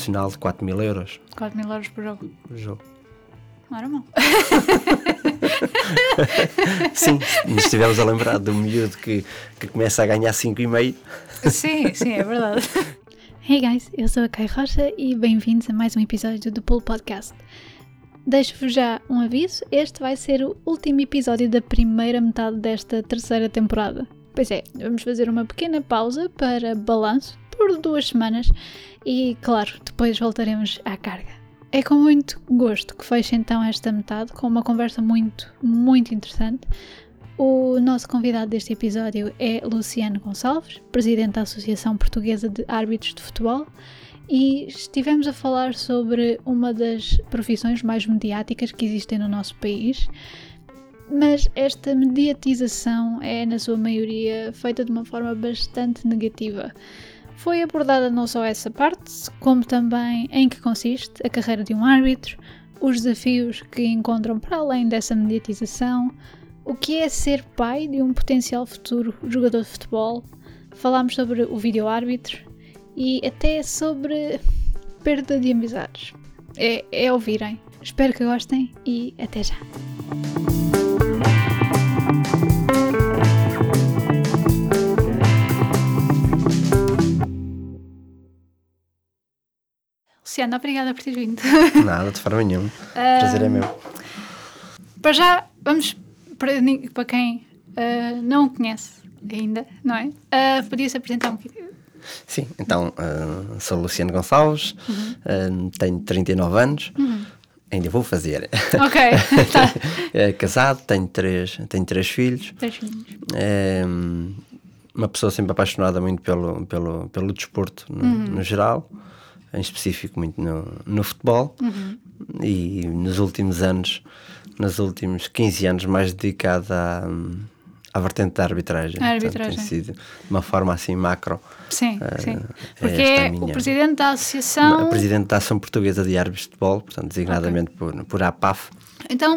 nacional de 4.000 euros. 4.000 euros por jogo. Não era mal. Sim, nos estivemos a lembrar de um miúdo que começa a ganhar 5,5. Sim, é verdade. Hey guys, eu sou a Kai Rocha e bem-vindos a mais um episódio do Pull Podcast. Deixo-vos já um aviso, este vai ser o último episódio da primeira metade desta terceira temporada. Pois é, vamos fazer uma pequena pausa para balanço por 2 semanas e, claro, depois voltaremos à carga. É com muito gosto que fecho então esta metade com uma conversa muito, muito interessante. O nosso convidado deste episódio é Luciano Gonçalves, presidente da Associação Portuguesa de Árbitros de Futebol, e estivemos a falar sobre uma das profissões mais mediáticas que existem no nosso país, mas esta mediatização é, na sua maioria, feita de uma forma bastante negativa. Foi abordada não só essa parte, como também em que consiste a carreira de um árbitro, os desafios que encontram para além dessa mediatização, o que é ser pai de um potencial futuro jogador de futebol. Falámos sobre o vídeo-árbitro e até sobre perda de amizades. É ouvirem. Espero que gostem e até já. Luciano, obrigada por ter vindo. Nada, de forma nenhuma. Prazer é meu. Para já, vamos para quem não o conhece ainda, não é? Podia-se apresentar um bocadinho? Sim, então, sou Luciano Gonçalves, tenho 39 anos, ainda vou fazer. Ok, tá. Casado, tenho três filhos. 3 filhos. Uma pessoa sempre apaixonada muito pelo desporto no geral, em específico muito no futebol, e nos últimos 15 anos mais dedicado à vertente da arbitragem. Portanto, tem sido de uma forma assim macro. Sim. Porque é o presidente da Associação... Presidente da Ação Portuguesa de Árbitros de Futebol, portanto, designadamente por APAF. Então,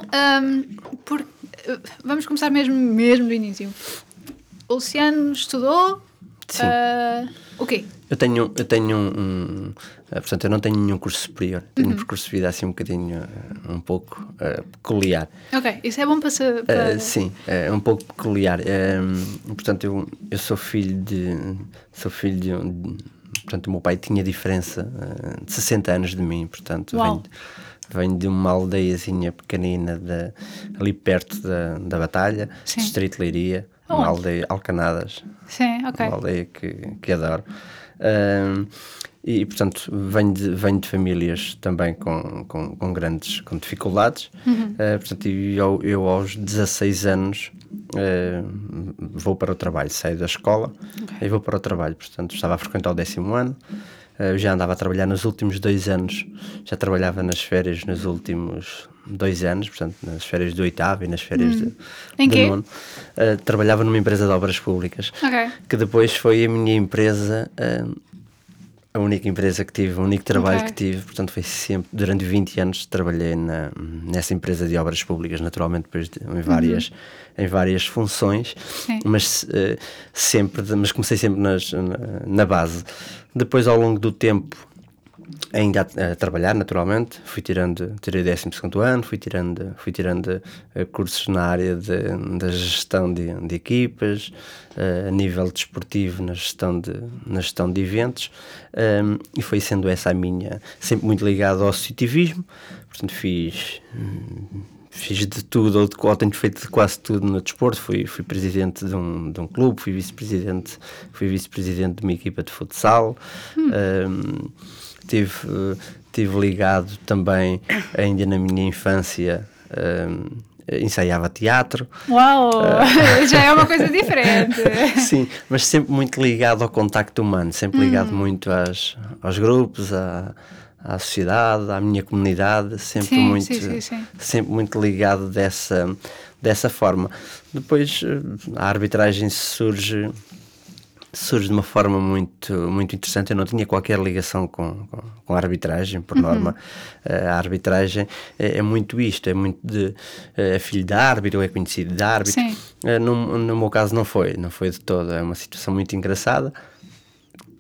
vamos começar mesmo do início. O Luciano estudou... Sim. O quê? Eu tenho portanto, eu não tenho nenhum curso superior. Tenho um percurso de vida assim um bocadinho, um pouco peculiar. Ok, isso é bom para saber. Sim, é um pouco peculiar. Portanto, eu sou filho de portanto, o meu pai tinha diferença de 60 anos de mim, portanto, venho de uma aldeiazinha pequenina ali perto da Batalha, sim. Distrito de Leiria. Uma aldeia, Alcanadas. Sim, ok. Uma aldeia que adoro. E portanto, venho de famílias também com dificuldades. Portanto, eu aos 16 anos vou para o trabalho, saio da escola e vou para o trabalho. Portanto, estava a frequentar o 10º ano. Eu já andava a trabalhar nos últimos 2 anos, já trabalhava nas férias nos últimos 2 anos, portanto nas férias do 8º e nas férias do 9º. Trabalhava numa empresa de obras públicas, que depois foi a minha empresa, a única empresa que tive, o único trabalho que tive, portanto foi sempre, durante 20 anos trabalhei nessa empresa de obras públicas, naturalmente depois em várias funções, mas comecei sempre na base. Depois, ao longo do tempo, ainda a trabalhar, naturalmente, tirei o 12º ano, fui tirando cursos na área da gestão de equipas, a nível desportivo, na gestão de eventos, e foi sendo essa a minha, sempre muito ligado ao associativismo. Portanto, fiz de tudo, ou tenho feito de quase tudo no desporto. Fui presidente de um clube, fui vice-presidente de uma equipa de futsal. Tive ligado também, ainda na minha infância, ensaiava teatro. Uau! Já é uma coisa diferente. Sim, mas sempre muito ligado ao contacto humano, sempre ligado muito aos grupos, à sociedade, à minha comunidade, sempre muito ligado dessa forma. Depois a arbitragem surge de uma forma muito, muito interessante. Eu não tinha qualquer ligação com a arbitragem, por norma. A arbitragem é muito isto, é muito de filho de árbitro, é conhecido de árbitro. No meu caso não foi de todo. É uma situação muito engraçada.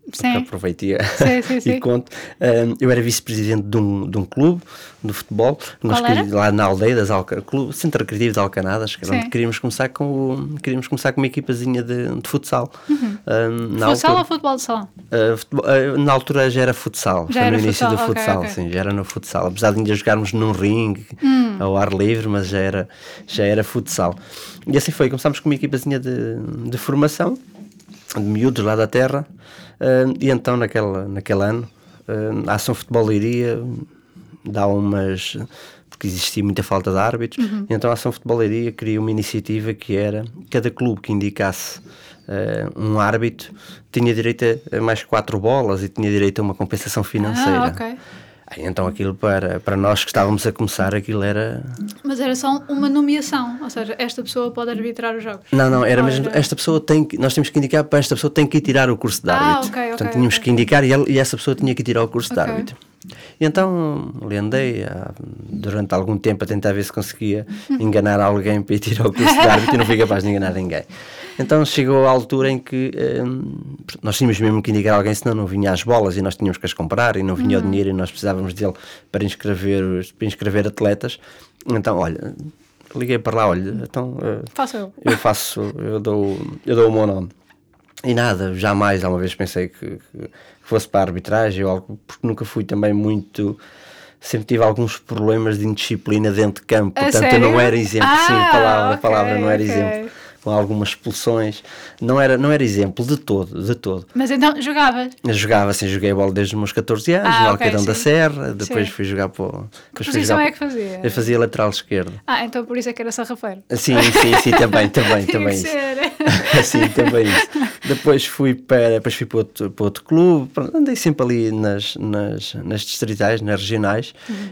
Sim. Aproveito e Sim. conto. Eu era vice-presidente de um clube de futebol. Qual era? Lá na aldeia das Clube Centro Recreativo de Alcanadas, que era Sim. onde queríamos começar com uma equipazinha de futsal. Futsal ou futebol de salão? Na altura já era futsal. Já foi era no início futsal, do futsal, ok. sim, já era no futsal. Apesar de ainda jogarmos num ringue ao ar livre, mas já era futsal. E assim foi, começámos com uma equipazinha de formação, de miúdos lá da terra, e então naquele ano a Ação Futebol Leiria dá umas... porque existia muita falta de árbitros, e então a Ação Futebol Leiria criou uma iniciativa que era, cada clube que indicasse um árbitro tinha direito a mais 4 bolas e tinha direito a uma compensação financeira. Ok. Então aquilo para nós que estávamos a começar, aquilo era... Mas era só uma nomeação, ou seja, esta pessoa pode arbitrar os jogos. Não, era mesmo, esta pessoa nós temos que indicar para esta pessoa tem que ir tirar o curso de árbitro. Portanto, tínhamos que indicar e essa pessoa tinha que tirar o curso de árbitro. E então andei durante algum tempo a tentar ver se conseguia enganar alguém para ir tirar o curso de árbitro e não fui capaz de enganar ninguém. Então chegou a altura em que nós tínhamos mesmo que indicar alguém, senão não vinha as bolas e nós tínhamos que as comprar e não vinha o dinheiro e nós precisávamos dele para inscrever atletas. Então, olha, liguei para lá, olha, então eu dou o meu nome. E nada, jamais alguma vez pensei que fosse para a arbitragem ou algo, porque nunca fui também muito... Sempre tive alguns problemas de indisciplina dentro de campo, portanto eu não era exemplo, a palavra não era exemplo, com algumas expulsões, não era exemplo de todo. Mas então jogavas? Jogava, assim, joguei a bola desde os meus 14 anos, no Alqueirão da Serra, depois fui jogar para o... Que posição é que fazia? Eu fazia lateral esquerdo. Então por isso é que era sarrafeiro. Sim, também isso. Sim, também isso. Depois fui para outro clube, andei sempre ali nas distritais, nas regionais,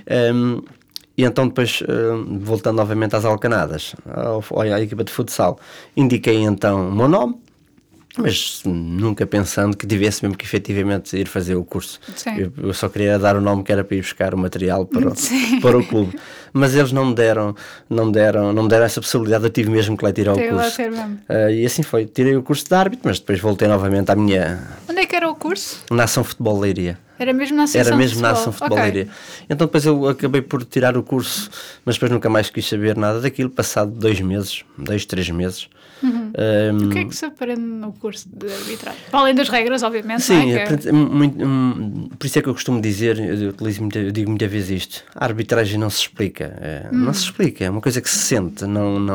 e então depois, voltando novamente às Alcanadas, à equipa de futsal, indiquei então o meu nome, mas nunca pensando que tivesse mesmo que efetivamente ir fazer o curso. Eu só queria dar o nome que era para ir buscar o material para o clube, mas eles não me deram essa possibilidade, eu tive mesmo que lá tirar o curso. E assim foi, tirei o curso de árbitro, mas depois voltei novamente à minha... Onde é que era o curso? Na Ação Futebol Leiria. Era mesmo na Ação Futebol Leiria. Então depois eu acabei por tirar o curso, mas depois nunca mais quis saber nada daquilo, passado 2 meses, 3 meses. O que é que se aprende no curso de arbitragem? Para além das regras, obviamente. Sim, por isso é que eu costumo dizer, eu digo muitas vezes isto, a arbitragem não se explica, não se explica, é uma coisa que se sente,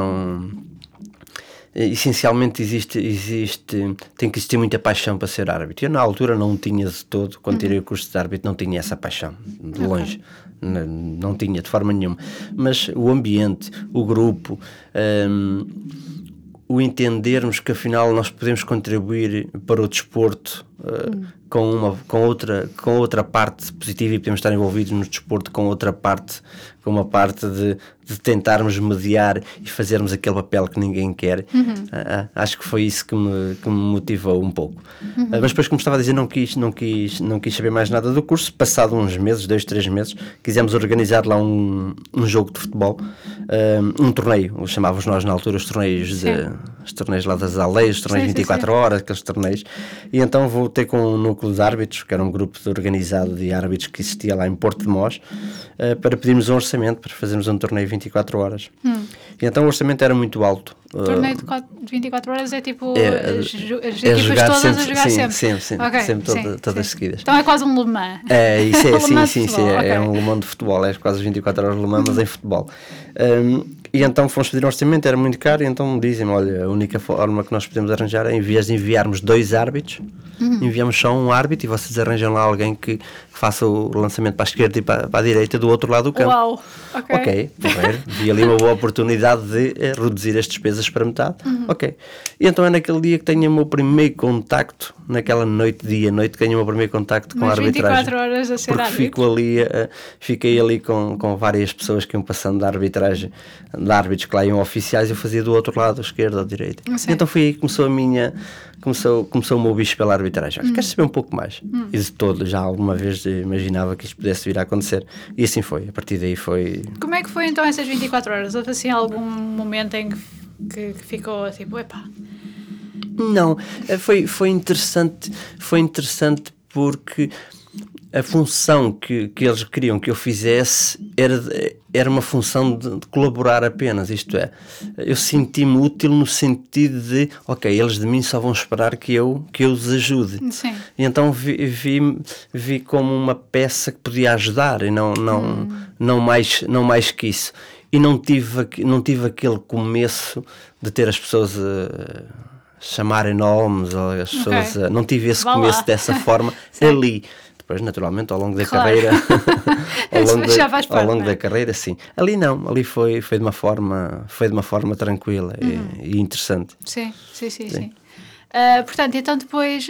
essencialmente tem que existir muita paixão para ser árbitro. Eu na altura não tinha de todo, quando tirei o curso de árbitro, não tinha essa paixão, de longe, não tinha de forma nenhuma, mas o ambiente, o grupo, o entendermos que afinal nós podemos contribuir para o desporto com outra parte positiva e podemos estar envolvidos no desporto com uma parte de tentarmos mediar e fazermos aquele papel que ninguém quer. Acho que foi isso que me motivou um pouco. Mas depois, como estava a dizer, não quis saber mais nada do curso. Passado uns meses, 2, 3 meses, quisemos organizar lá um jogo de futebol, um torneio, chamávamos nós na altura os torneios lá das aldeias, os torneios 24 horas, aqueles torneios, e então voltei com um núcleo de árbitros, que era um grupo organizado de árbitros que existia lá em Porto de Mós, para pedirmos um orçamento para fazermos um torneio 24 horas. E então o orçamento era muito alto. O torneio de 24 horas é tipo as equipas todas sempre, a jogar sempre. Sempre todas seguidas. Então é quase um Le Mans. É um Le Mans de futebol, é quase 24 horas Le Mans, mas em futebol. E então fomos pedir um orçamento, era muito caro, e então dizem-me, olha, a única forma que nós podemos arranjar é, em vez de enviarmos 2 árbitros, enviamos só um árbitro e vocês arranjam lá alguém que faça o lançamento para a esquerda e para a direita do outro lado do campo. Uau, ok, vi ali uma boa oportunidade de reduzir as despesas para metade. Ok, e então é naquele dia que tenho o meu primeiro contacto, naquela noite, ganho o meu primeiro contacto com a arbitragem. 24 horas a ser porque fiquei ali com várias pessoas que iam passando da arbitragem, de árbitros que lá iam oficiais, eu fazia do outro lado, à esquerda ou à direita. Então foi aí que começou o meu bicho pela arbitragem. Queres saber um pouco mais? E de todo, já alguma vez imaginava que isto pudesse vir a acontecer. E assim foi, a partir daí foi... Como é que foi então essas 24 horas? Houve assim algum momento em que ficou tipo, epá, Não, foi interessante porque a função que eles queriam que eu fizesse era uma função de colaborar apenas, isto é, eu senti-me útil no sentido de, ok, eles de mim só vão esperar que eu os ajude. Sim. E então vi como uma peça que podia ajudar e não mais que isso. E não tive aquele começo de ter as pessoas chamarem nomes, ou as pessoas, não tive esse começo dessa forma ali. Depois, naturalmente, ao longo da carreira, ao longo da carreira, sim. Ali não, ali foi de uma forma tranquila e interessante. Sim. Portanto, então depois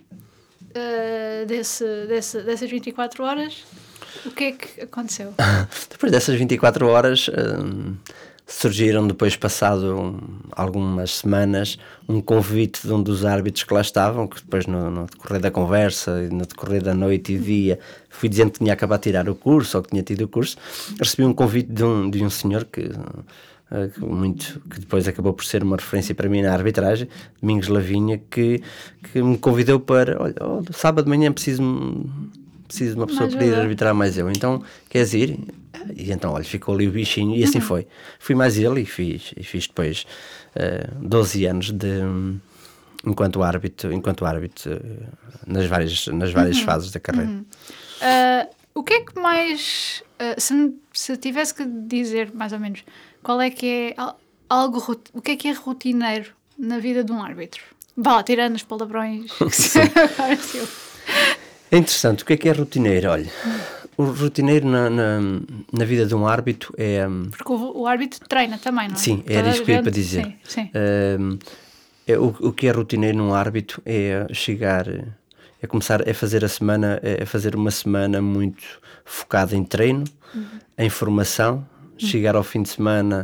dessas 24 horas, o que é que aconteceu? Depois dessas 24 horas, surgiram depois, passado algumas semanas, um convite de um dos árbitros que lá estavam, que depois no decorrer da conversa e no decorrer da noite e dia fui dizendo que tinha acabado de tirar o curso ou que tinha tido o curso. Recebi um convite de um senhor que depois acabou por ser uma referência para mim na arbitragem, Domingos Lavinha, que me convidou para, olha, sábado de manhã preciso de uma pessoa para ir arbitrar mais eu, então queres ir? E então, olha, ficou ali o bichinho e assim foi. Fui mais ele e fiz depois 12 anos enquanto árbitro nas várias fases da carreira. O que é que mais, se tivesse que dizer mais ou menos, qual é que é o que é rotineiro na vida de um árbitro? Vá lá, tirando os palavrões. É interessante, o que é rotineiro? Olha, o rotineiro na vida de um árbitro é... Porque o árbitro treina também, não é? Sim, era isso que eu ia para dizer. Sim. O que é rotineiro num árbitro é chegar, é começar a fazer fazer uma semana muito focada em treino, em formação, chegar ao fim de semana,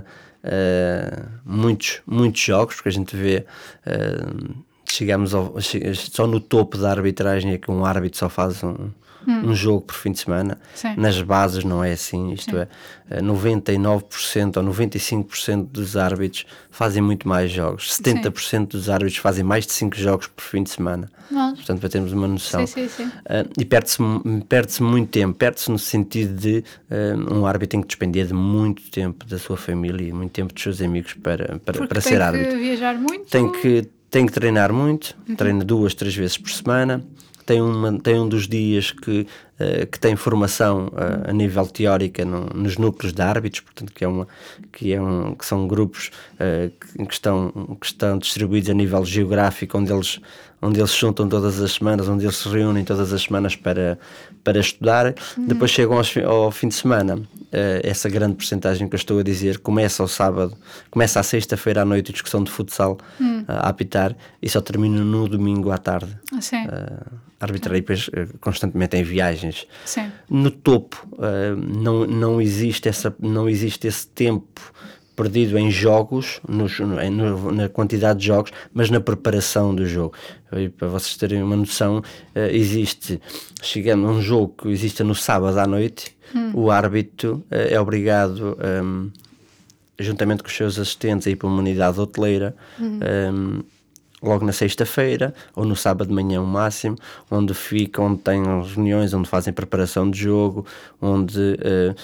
muitos jogos, porque a gente vê... chegamos só no topo da arbitragem é que um árbitro só faz um jogo por fim de semana. Sim. Nas bases não é assim, isto é, 99% ou 95% dos árbitros fazem muito mais jogos, 70% dos árbitros fazem mais de 5 jogos por fim de semana. Portanto, para termos uma noção. Sim. E perde-se muito tempo, perde-se no sentido de um árbitro tem que despender de muito tempo da sua família e muito tempo dos seus amigos para ser árbitro. Tem que viajar muito? Tem que treinar muito, treina 2-3 vezes por semana, tem um dos dias que tem formação a nível teórica nos núcleos de árbitros, portanto que são grupos que estão distribuídos a nível geográfico, onde eles se juntam todas as semanas, onde eles se reúnem todas as semanas para estudar. Depois chegam ao fim de semana, essa grande percentagem que eu estou a dizer começa à sexta-feira à noite a discussão de futsal a apitar e só termina no domingo à tarde. Arbitrar e depois constantemente em viagens. Sim. No topo não existe esse tempo perdido em jogos, na quantidade de jogos, mas na preparação do jogo. E para vocês terem uma noção, chegamos a um jogo que existe no sábado à noite, o árbitro é obrigado, juntamente com os seus assistentes, a ir para uma unidade hoteleira, logo na sexta-feira ou no sábado de manhã o máximo, onde têm reuniões, onde fazem preparação de jogo, onde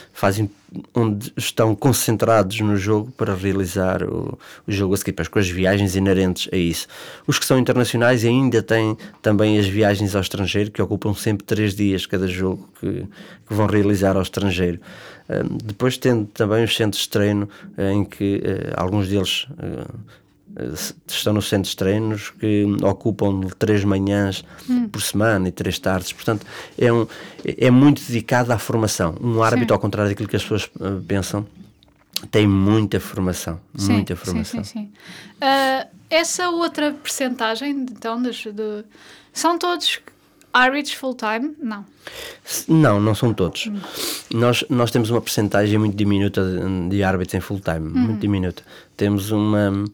estão concentrados no jogo para realizar o jogo a seguir, com as viagens inerentes a isso. Os que são internacionais ainda têm também as viagens ao estrangeiro, que ocupam sempre 3 dias cada jogo que vão realizar ao estrangeiro. Depois tendo também os centros de treino, em que alguns deles estão nos centros de treinos que ocupam 3 manhãs por semana e 3 tardes, portanto é muito dedicado à formação. Um árbitro, ao contrário daquilo que as pessoas pensam, tem muita formação. Sim. Essa outra percentagem, então, são todos árbitros full-time? Não são todos. Nós temos uma percentagem muito diminuta de árbitros em full-time, muito diminuta.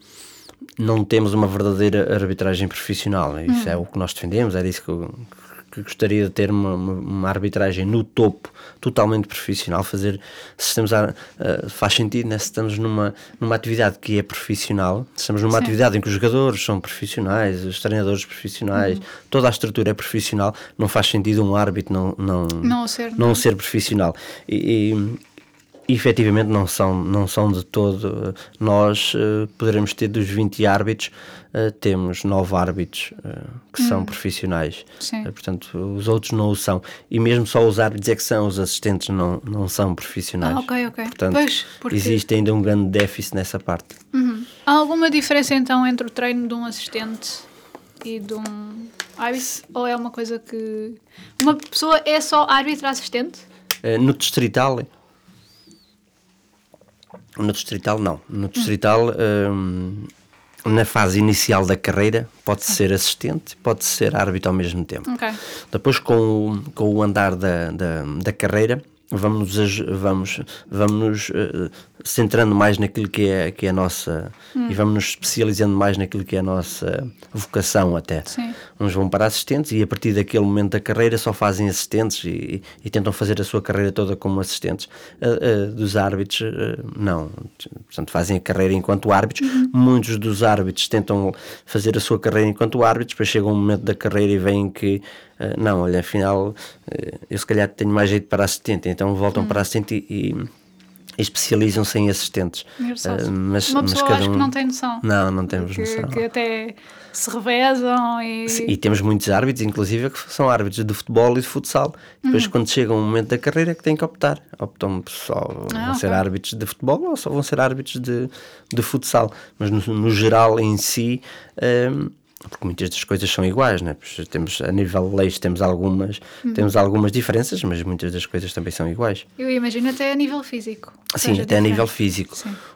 Não temos uma verdadeira arbitragem profissional. Isso é o que nós defendemos, era isso que que gostaria de ter uma arbitragem no topo, totalmente profissional. Se estamos faz sentido, né? Se estamos numa atividade que é profissional, se estamos numa atividade em que os jogadores são profissionais, os treinadores profissionais, toda a estrutura é profissional, não faz sentido um árbitro não ser profissional. E efetivamente não são de todo. Nós poderemos ter dos 20 árbitros, temos 9 árbitros que são profissionais. Portanto, os outros não o são. E mesmo só os árbitros é que são, os assistentes não são profissionais. Ok. Portanto, porque... existe ainda um grande déficit nessa parte. Há alguma diferença então entre o treino de um assistente e de um árbitro? Ou é uma coisa que... Uma pessoa é só árbitro assistente? No distrital... No distrital não. No distrital, na fase inicial da carreira, pode ser assistente, pode ser árbitro ao mesmo tempo. Depois, com o andar da carreira, vamos centrando mais naquilo que é a nossa... E vamos nos especializando mais naquilo que é a nossa vocação até. Uns vão para assistentes e a partir daquele momento da carreira só fazem assistentes e tentam fazer a sua carreira toda como assistentes. Dos árbitros, não. Portanto, fazem a carreira enquanto árbitros. Muitos dos árbitros tentam fazer a sua carreira enquanto árbitros, depois chega um momento da carreira e veem que não, olha, afinal eu se calhar tenho mais jeito para assistente, então voltam para assistente e especializam-se em assistentes. Mas uma pessoa acho que não tem noção. Não temos noção. Que até se revezam e temos muitos árbitros, inclusive, que são árbitros de futebol e de futsal. Depois, quando chega um momento da carreira, é que têm que optar. Optam só vão ser árbitros de futebol ou só vão ser árbitros de futsal. Mas no geral, em si... porque muitas das coisas são iguais, né? Temos, a nível de leis temos algumas diferenças, mas muitas das coisas também são iguais. Eu imagino até a nível físico. Sim, até a nível físico.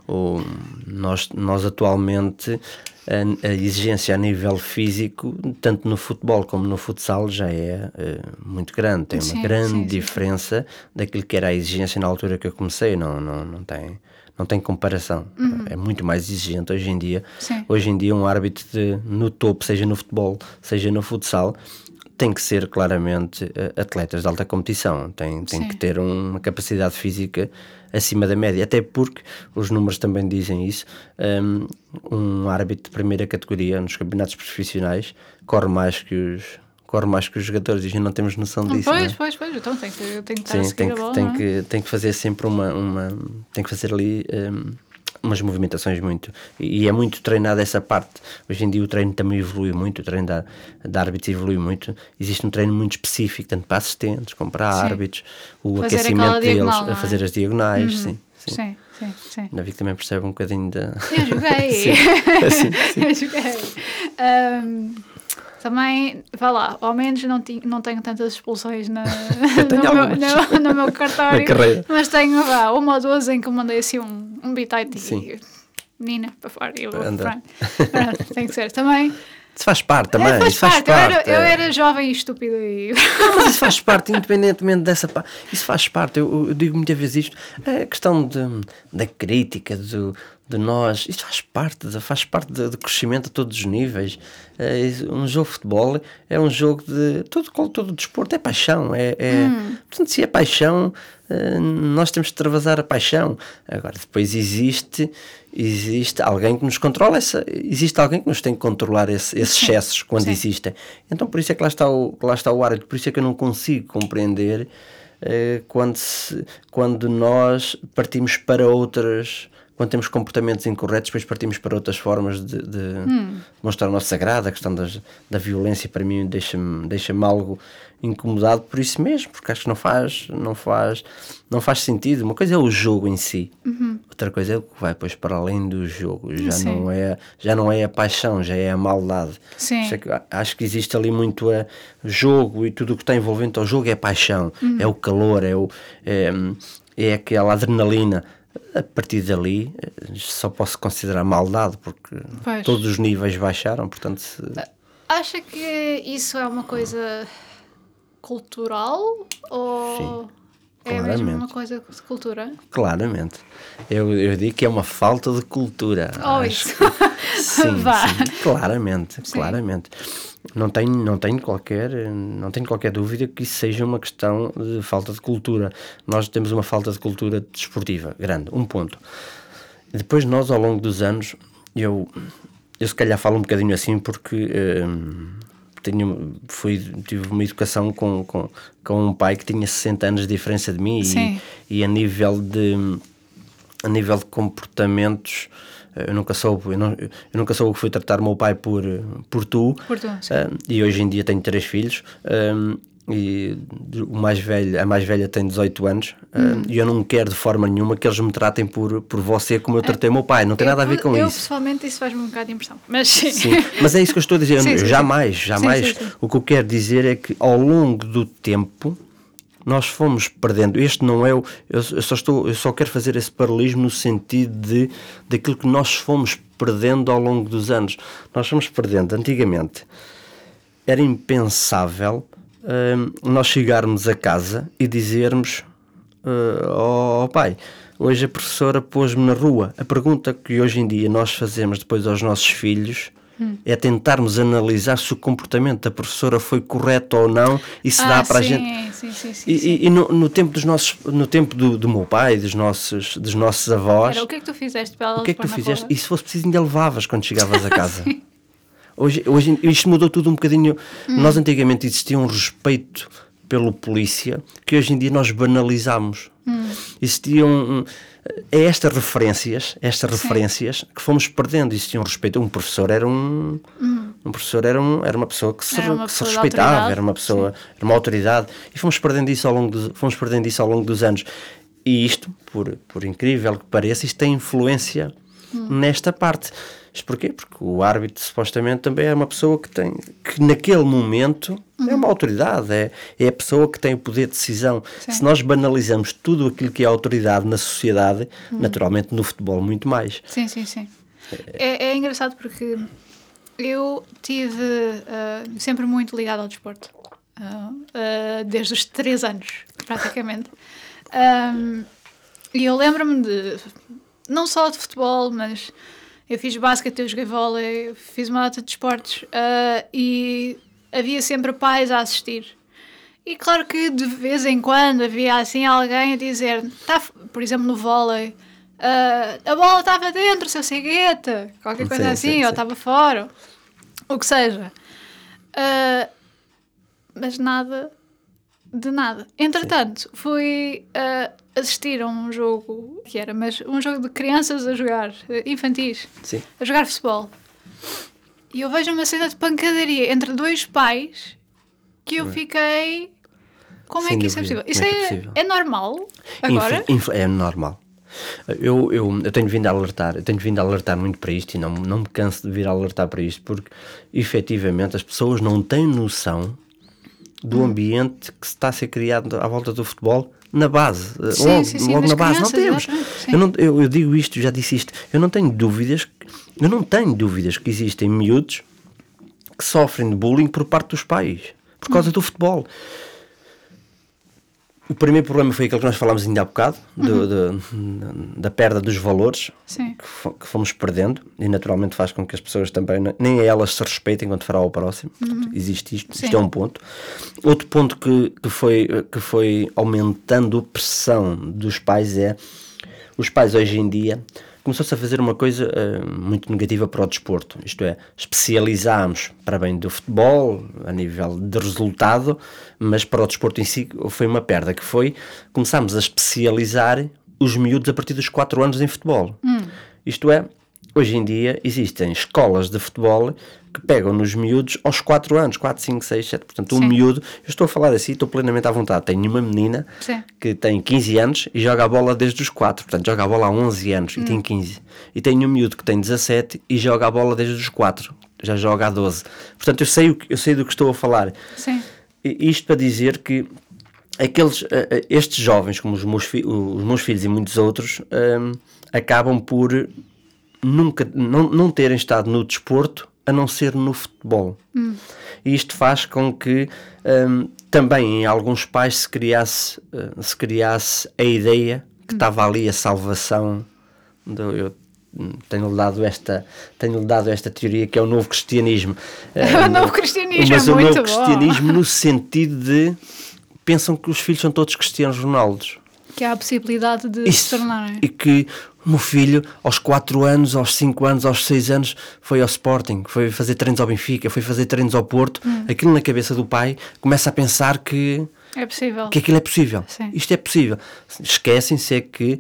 Nós atualmente, a exigência a nível físico, tanto no futebol como no futsal, já é muito grande. Tem uma grande diferença daquilo que era a exigência na altura que eu comecei. Não tem comparação. É muito mais exigente hoje em dia. Hoje em dia um árbitro no topo, seja no futebol, seja no futsal, tem que ser claramente atletas de alta competição. Tem que ter uma capacidade física acima da média. Até porque os números também dizem isso. Um árbitro de primeira categoria nos campeonatos profissionais corre mais que os jogadores, e a gente não temos noção disso. Pois, então tem que estar a seguir a bola, tem que fazer sempre tem que fazer ali umas movimentações muito, e é muito treinado essa parte. Hoje em dia o treino também evolui muito, o treino da árbitros evolui muito, existe um treino muito específico, tanto para assistentes como para árbitros, o fazer aquecimento deles, a fazer as diagonais, sim. Ainda vi que também percebe um bocadinho da... Eu joguei. Eu joguei. Também, vá lá, ao menos não tenho tantas expulsões no meu cartório, mas tenho uma ou duas em que mandei assim um bitite e menina para fora e eu pronto, tem que ser também. Isso faz parte também. Faz parte. Eu era jovem e estúpida e... Mas isso faz parte, independentemente dessa parte. Isso faz parte. Eu digo muitas vezes isto. A questão da crítica, de nós, isso faz parte do crescimento a todos os níveis. Um jogo de futebol é um jogo de... Todo o desporto é paixão. Portanto, se é paixão, nós temos de travasar a paixão. Agora, depois existe alguém que nos controla existe alguém que nos tem que controlar esses excessos quando existem. Então por isso é que lá está o árbitro, por isso é que eu não consigo compreender quando nós partimos para outras, quando temos comportamentos incorretos, depois partimos para outras formas de mostrar o nosso sagrado. A questão da violência para mim deixa-me algo incomodado por isso mesmo, porque acho que não faz sentido. Uma coisa é o jogo em si, outra coisa é o que vai depois para além do jogo. Já não é a paixão, já é a maldade. Acho que existe ali muito jogo, e tudo o que está envolvente ao jogo é paixão, é o calor, é aquela adrenalina. A partir dali só posso considerar maldade, porque todos os níveis baixaram, portanto... Acha que isso é uma coisa cultural ou é mesmo uma coisa de cultura? Claramente. Eu digo que é uma falta de cultura. Isso. Sim, claramente. Não tenho qualquer dúvida que isso seja uma questão de falta de cultura. Nós temos uma falta de cultura desportiva grande, um ponto. Depois nós, ao longo dos anos, eu se calhar falo um bocadinho assim porque tive uma educação com um pai que tinha 60 anos de diferença de mim e a nível de comportamentos, eu nunca soube o que foi tratar o meu pai por tu, e hoje em dia tenho 3 filhos, e a mais velha tem 18 anos, e eu não quero de forma nenhuma que eles me tratem por você como eu tratei o meu pai, não tem nada a ver com isso. Pessoalmente isso faz-me um bocado de impressão, mas sim. Mas é isso que eu estou a dizer, jamais. O que eu quero dizer é que ao longo do tempo nós fomos perdendo. Este não é eu só quero fazer esse paralelismo no sentido daquilo que nós fomos perdendo ao longo dos anos. Nós fomos perdendo. Antigamente era impensável nós chegarmos a casa e dizermos pai, hoje a professora pôs-me na rua. A pergunta que hoje em dia nós fazemos depois aos nossos filhos é tentarmos analisar se o comportamento da professora foi correto ou não e se dá para a gente. E no tempo do meu pai, dos nossos avós. Era, o que é que tu fizeste para ela? O que é que tu fizeste? E se fosse preciso, ainda levavas quando chegavas a casa. Hoje isto mudou tudo um bocadinho. Nós antigamente existia um respeito pelo polícia que hoje em dia nós banalizamos. Existiam estas referências que fomos perdendo. Existia um respeito. Um professor era um professor era uma pessoa que se respeitava, era uma autoridade, e fomos perdendo isso ao longo dos anos. E isto, por incrível que pareça, isto tem influência nesta parte. Isto porquê? Porque o árbitro supostamente também é uma pessoa que naquele momento é uma autoridade, é a pessoa que tem o poder de decisão. Se nós banalizamos tudo aquilo que é autoridade na sociedade, naturalmente no futebol muito mais. Sim. É engraçado porque eu tive sempre muito ligado ao desporto, desde os 3 anos, praticamente. E eu lembro-me não só de futebol, mas eu fiz basquete, eu joguei vôlei, fiz uma data de esportes, e havia sempre pais a assistir. E claro que de vez em quando havia assim alguém a dizer, por exemplo no vôlei, a bola estava dentro, seu cegueta, qualquer coisa assim, ou estava fora, o que seja. Mas nada de nada. Entretanto, fui assistir a um jogo um jogo de crianças a jogar, infantis, a jogar futebol. E eu vejo uma cena de pancadaria entre 2 pais que eu fiquei... Como é que isso é possível? Isso é normal agora? É normal. Eu tenho vindo a alertar muito para isto, e não me canso de vir a alertar para isto, porque efetivamente as pessoas não têm noção do ambiente que está a ser criado à volta do futebol na base. Logo na base. Não temos. Eu digo isto, já disse isto. Eu não tenho dúvidas que existem miúdos que sofrem de bullying por parte dos pais, por causa do futebol. O primeiro problema foi aquele que nós falámos ainda há bocado, da perda dos valores que fomos perdendo, e naturalmente faz com que as pessoas também, nem elas se respeitem quando fará ao próximo. Portanto, existe isto é um ponto. Outro ponto que foi aumentando a pressão dos pais os pais hoje em dia começou-se a fazer uma coisa muito negativa para o desporto, isto é, especializámos para bem do futebol, a nível de resultado, mas para o desporto em si foi uma perda, que foi, começámos a especializar os miúdos a partir dos 4 anos em futebol. Isto é, hoje em dia existem escolas de futebol que pegam nos miúdos aos 4 anos, 4, 5, 6, 7, portanto um miúdo, eu estou a falar assim, estou plenamente à vontade, tenho uma menina que tem 15 anos e joga a bola desde os 4, portanto joga a bola há 11 anos e tem 15, e tenho um miúdo que tem 17 e joga a bola desde os 4, já joga há 12, portanto eu sei do que estou a falar. E isto para dizer que estes jovens, como os meus filhos e muitos outros, acabam por nunca não terem estado no desporto a não ser no futebol. E isto faz com que também em alguns pais se criasse a ideia que estava ali a salvação tenho-lhe dado esta teoria que é o novo cristianismo. O novo cristianismo mas é o muito novo bom. cristianismo no sentido de pensam que os filhos são todos Cristianos Ronaldos. Que há a possibilidade de se tornarem. E que o meu filho, aos 4 anos, aos 5 anos, aos 6 anos, foi ao Sporting, foi fazer treinos ao Benfica, foi fazer treinos ao Porto. Aquilo na cabeça do pai começa a pensar que É possível. que aquilo é possível. Sim. Isto é possível. Esquecem-se que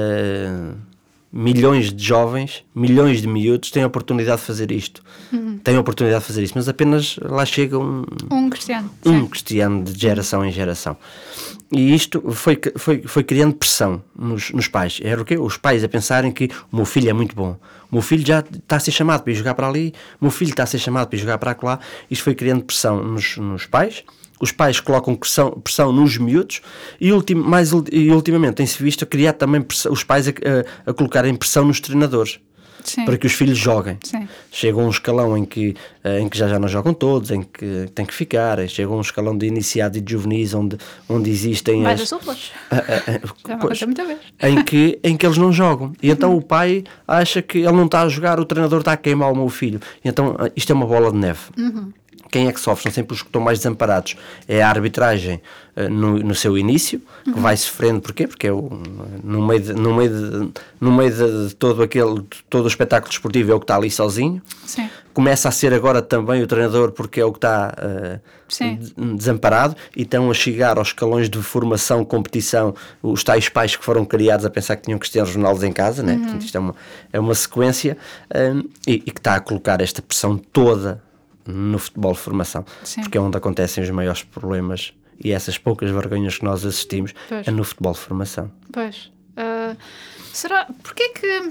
milhões de jovens, milhões de miúdos têm a oportunidade de fazer isto. Têm a oportunidade de fazer isto, mas apenas lá chega Um cristiano. cristiano de geração em geração. E isto foi criando pressão nos pais. Era o quê? Os pais a pensarem que o meu filho é muito bom. O meu filho já está a ser chamado para ir jogar para ali. O meu filho está a ser chamado para ir jogar para lá. Isto foi criando pressão nos pais. Os pais colocam pressão nos miúdos e ultimamente tem-se visto a criar também pressão, os pais a colocarem pressão nos treinadores. Sim. Para que os filhos joguem. Sim. Chega um escalão em que já não jogam todos, em que tem que ficar. Chega um escalão de iniciado e de juvenis onde existem Mais as suplas. Já me aconteceu muita vez. em que eles não jogam. E então o pai acha que ele não está a jogar, o treinador está a queimar o meu filho. E então isto é uma bola de neve. Quem é que sofre? São sempre os que estão mais desamparados. É a arbitragem no seu início, que vai sofrendo. Porquê? Porque no meio de todo o espetáculo desportivo é o que está ali sozinho. Sim. Começa a ser agora também o treinador, porque é o que está desamparado, e estão a chegar aos escalões de formação, competição, os tais pais que foram criados a pensar que tinham Cristianos Ronaldos em casa, né? Portanto, isto é uma sequência e que está a colocar esta pressão toda no futebol de formação. Sim. Porque é onde acontecem os maiores problemas e essas poucas vergonhas que nós assistimos. Pois. É no futebol de formação. Pois. Será... Porquê que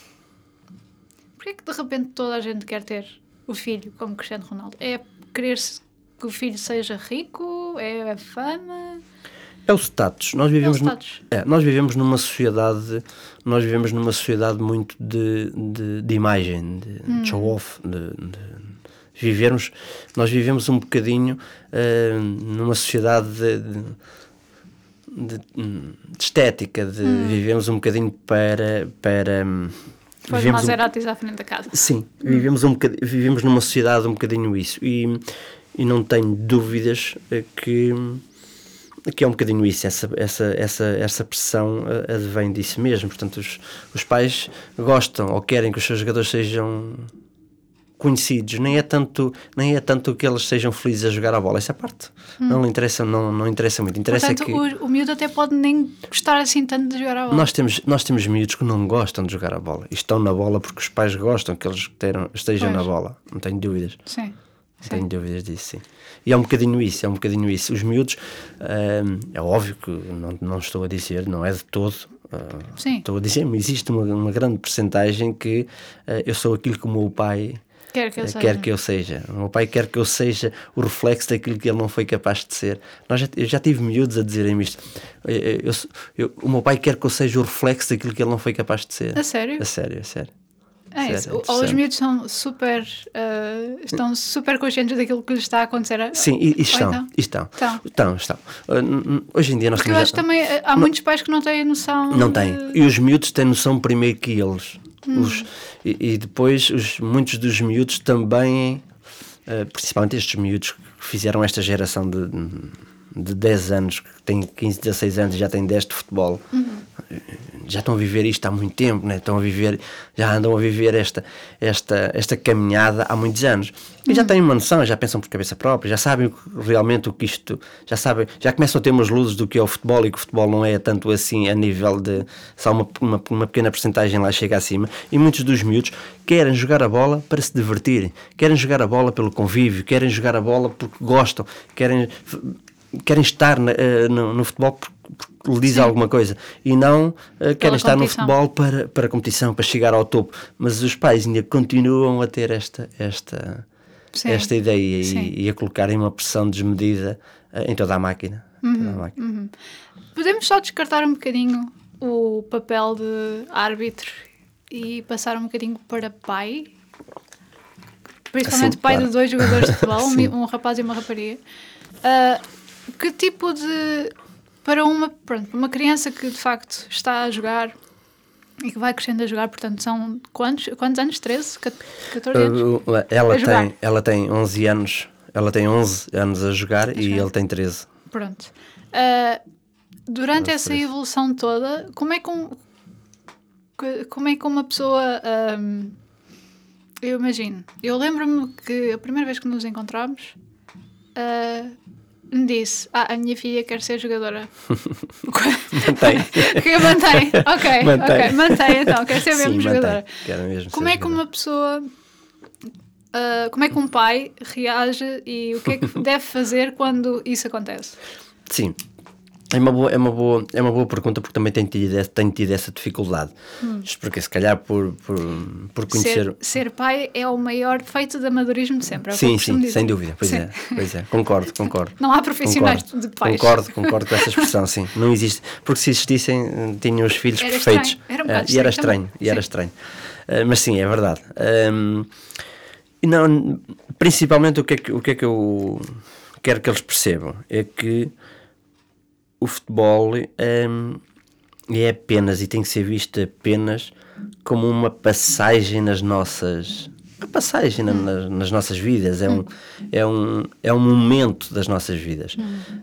de repente toda a gente quer ter o filho como Cristiano Ronaldo? É querer-se que o filho seja rico? É a fama? É o status. Nós vivemos numa sociedade muito de imagem, de show-off, nós vivemos um bocadinho numa sociedade de estética, vivemos um bocadinho para Depois de Maseratis à frente da casa. Sim, vivemos numa sociedade um bocadinho isso, e não tenho dúvidas que é um bocadinho isso, essa pressão advém disso mesmo. Portanto, os pais gostam ou querem que os seus jogadores sejam conhecidos, nem é tanto que eles sejam felizes a jogar a bola, essa parte não interessa muito. Interessa. Portanto, que o miúdo até pode nem gostar assim tanto de jogar a bola. nós temos miúdos que não gostam de jogar a bola e estão na bola porque os pais gostam que eles estejam na bola, não tenho dúvidas. Sim. Não tenho dúvidas disso, sim. E é um bocadinho isso. Os miúdos, é óbvio que não estou a dizer, não é de todo. Sim. Estou a dizer, mas existe uma grande percentagem que eu sou aquilo que o meu pai quer que eu seja. O meu pai quer que eu seja o reflexo daquilo que ele não foi capaz de ser. Eu já tive miúdos a dizerem isto. O meu pai quer que eu seja o reflexo daquilo que ele não foi capaz de ser. A sério? A sério. É isso. Ou os miúdos estão super conscientes daquilo que lhes está a acontecer. Sim, e estão. Hoje em dia nós Porque eu acho que também há muitos pais que não têm noção. Não têm. E os miúdos têm noção primeiro que eles. E depois muitos dos miúdos também, principalmente estes miúdos que fizeram esta geração de 10 anos, que têm 15, 16 anos e já têm 10 de futebol, já estão a viver isto há muito tempo, né? Já andam a viver esta caminhada há muitos anos. E já têm uma noção, já pensam por cabeça própria, já sabem realmente o que isto... Já começam a ter umas luzes do que é o futebol, e que o futebol não é tanto assim a nível de... Só uma pequena porcentagem lá chega acima. E muitos dos miúdos querem jogar a bola para se divertirem, querem jogar a bola pelo convívio, querem jogar a bola porque gostam, querem estar no futebol porque lhe diz alguma coisa, e não querem estar no futebol para a competição, para chegar ao topo. Mas os pais ainda continuam a ter esta ideia e a colocarem uma pressão desmedida em toda a máquina. Podemos só descartar um bocadinho o papel de árbitro e passar um bocadinho para pai? Principalmente pai de 2 jogadores de futebol, um rapaz e uma rapariga. Que tipo de... Para uma criança que de facto está a jogar E que vai crescendo a jogar, portanto, são quantos anos? 13? 14 anos? Ela tem 11 anos. Ela tem 11 anos a jogar e ele tem 13. Pronto. Durante essa evolução toda, como é que uma pessoa... eu imagino. Eu lembro-me que a primeira vez que nos encontramos... me disse, a minha filha quer ser jogadora. Mantém. Ok, mantém então, quer ser mesmo jogadora. Como é que uma pessoa, como é que um pai reage e o que é que deve fazer quando isso acontece? Sim, é uma boa pergunta, porque também tenho tido essa dificuldade. Isto porque se calhar por conhecer... Ser pai é o maior defeito de amadorismo de sempre. Sim, sem dúvida. Pois é. Concordo. Não há profissionais de pais. Concordo com essa expressão, sim. Não existe. Porque se existissem, tinham os filhos perfeitos. Era um bocado estranho. Era estranho. Mas sim, é verdade. E não, principalmente o que é que eu quero que eles percebam é que o futebol é apenas, e tem que ser visto apenas como uma passagem nas nossas vidas, é um momento das nossas vidas.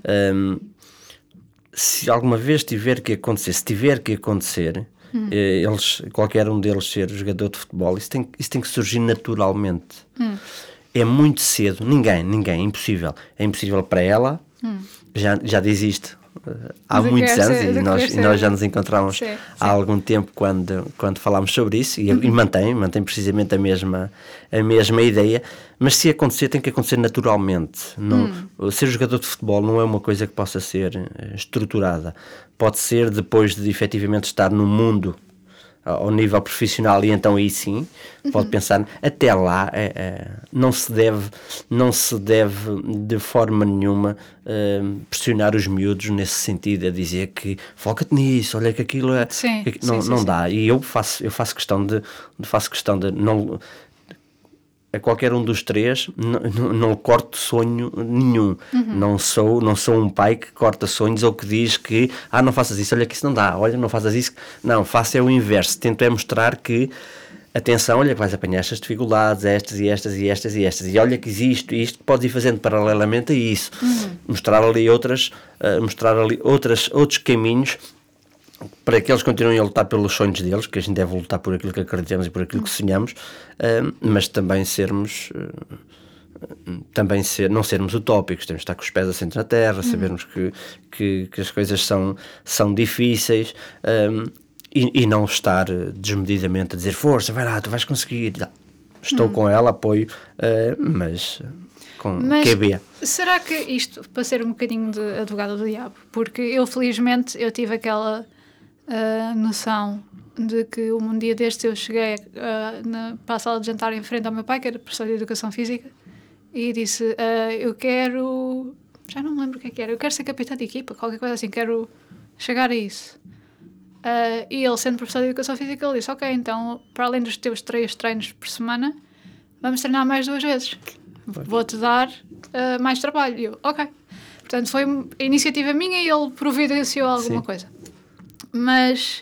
Se alguma vez tiver que acontecer, qualquer um deles ser jogador de futebol, isso tem que surgir naturalmente. É muito cedo, ninguém, é impossível para ela, já desiste há muitos anos, e nós já nos encontramos há algum tempo quando falámos sobre isso, e mantém precisamente a mesma ideia, mas se acontecer, tem que acontecer naturalmente. Ser jogador de futebol não é uma coisa que possa ser estruturada, pode ser depois de efetivamente estar no mundo ao nível profissional, e então aí sim pode pensar. Até lá não se deve de forma nenhuma pressionar os miúdos nesse sentido, a dizer que foca-te nisso, olha que aquilo é... Não dá. E eu faço questão de não... A qualquer um dos três não corto sonho nenhum. Não sou um pai que corta sonhos ou que diz que não faças isso, olha que isso não dá, olha, não faças isso. Não, faço o inverso, tento mostrar que atenção, olha que vais apanhar estas dificuldades, estas, e olha que existe isto que podes ir fazendo paralelamente a isso. Mostrar ali outros caminhos para que eles continuem a lutar pelos sonhos deles, que a gente deve lutar por aquilo que acreditamos e por aquilo que sonhamos, mas também não sermos utópicos. Temos de estar com os pés assentos na terra, sabermos que as coisas são difíceis, e não estar desmedidamente a dizer força, vai lá, tu vais conseguir. Estou com ela, apoio, mas QB. Será que isto, para ser um bocadinho de advogado do diabo, porque eu felizmente tive aquela noção de que um dia destes eu cheguei para a sala de jantar em frente ao meu pai, que era professor de Educação Física, e disse, eu quero... Já não me lembro o que era. Eu quero ser capitão de equipa, qualquer coisa assim, quero chegar a isso. E ele, sendo professor de Educação Física, ele disse, ok, então, para além dos teus 3 treinos por semana, vamos treinar mais 2 vezes. Vou-te dar mais trabalho. E eu, ok. Portanto, foi a iniciativa minha e ele providenciou alguma coisa. Mas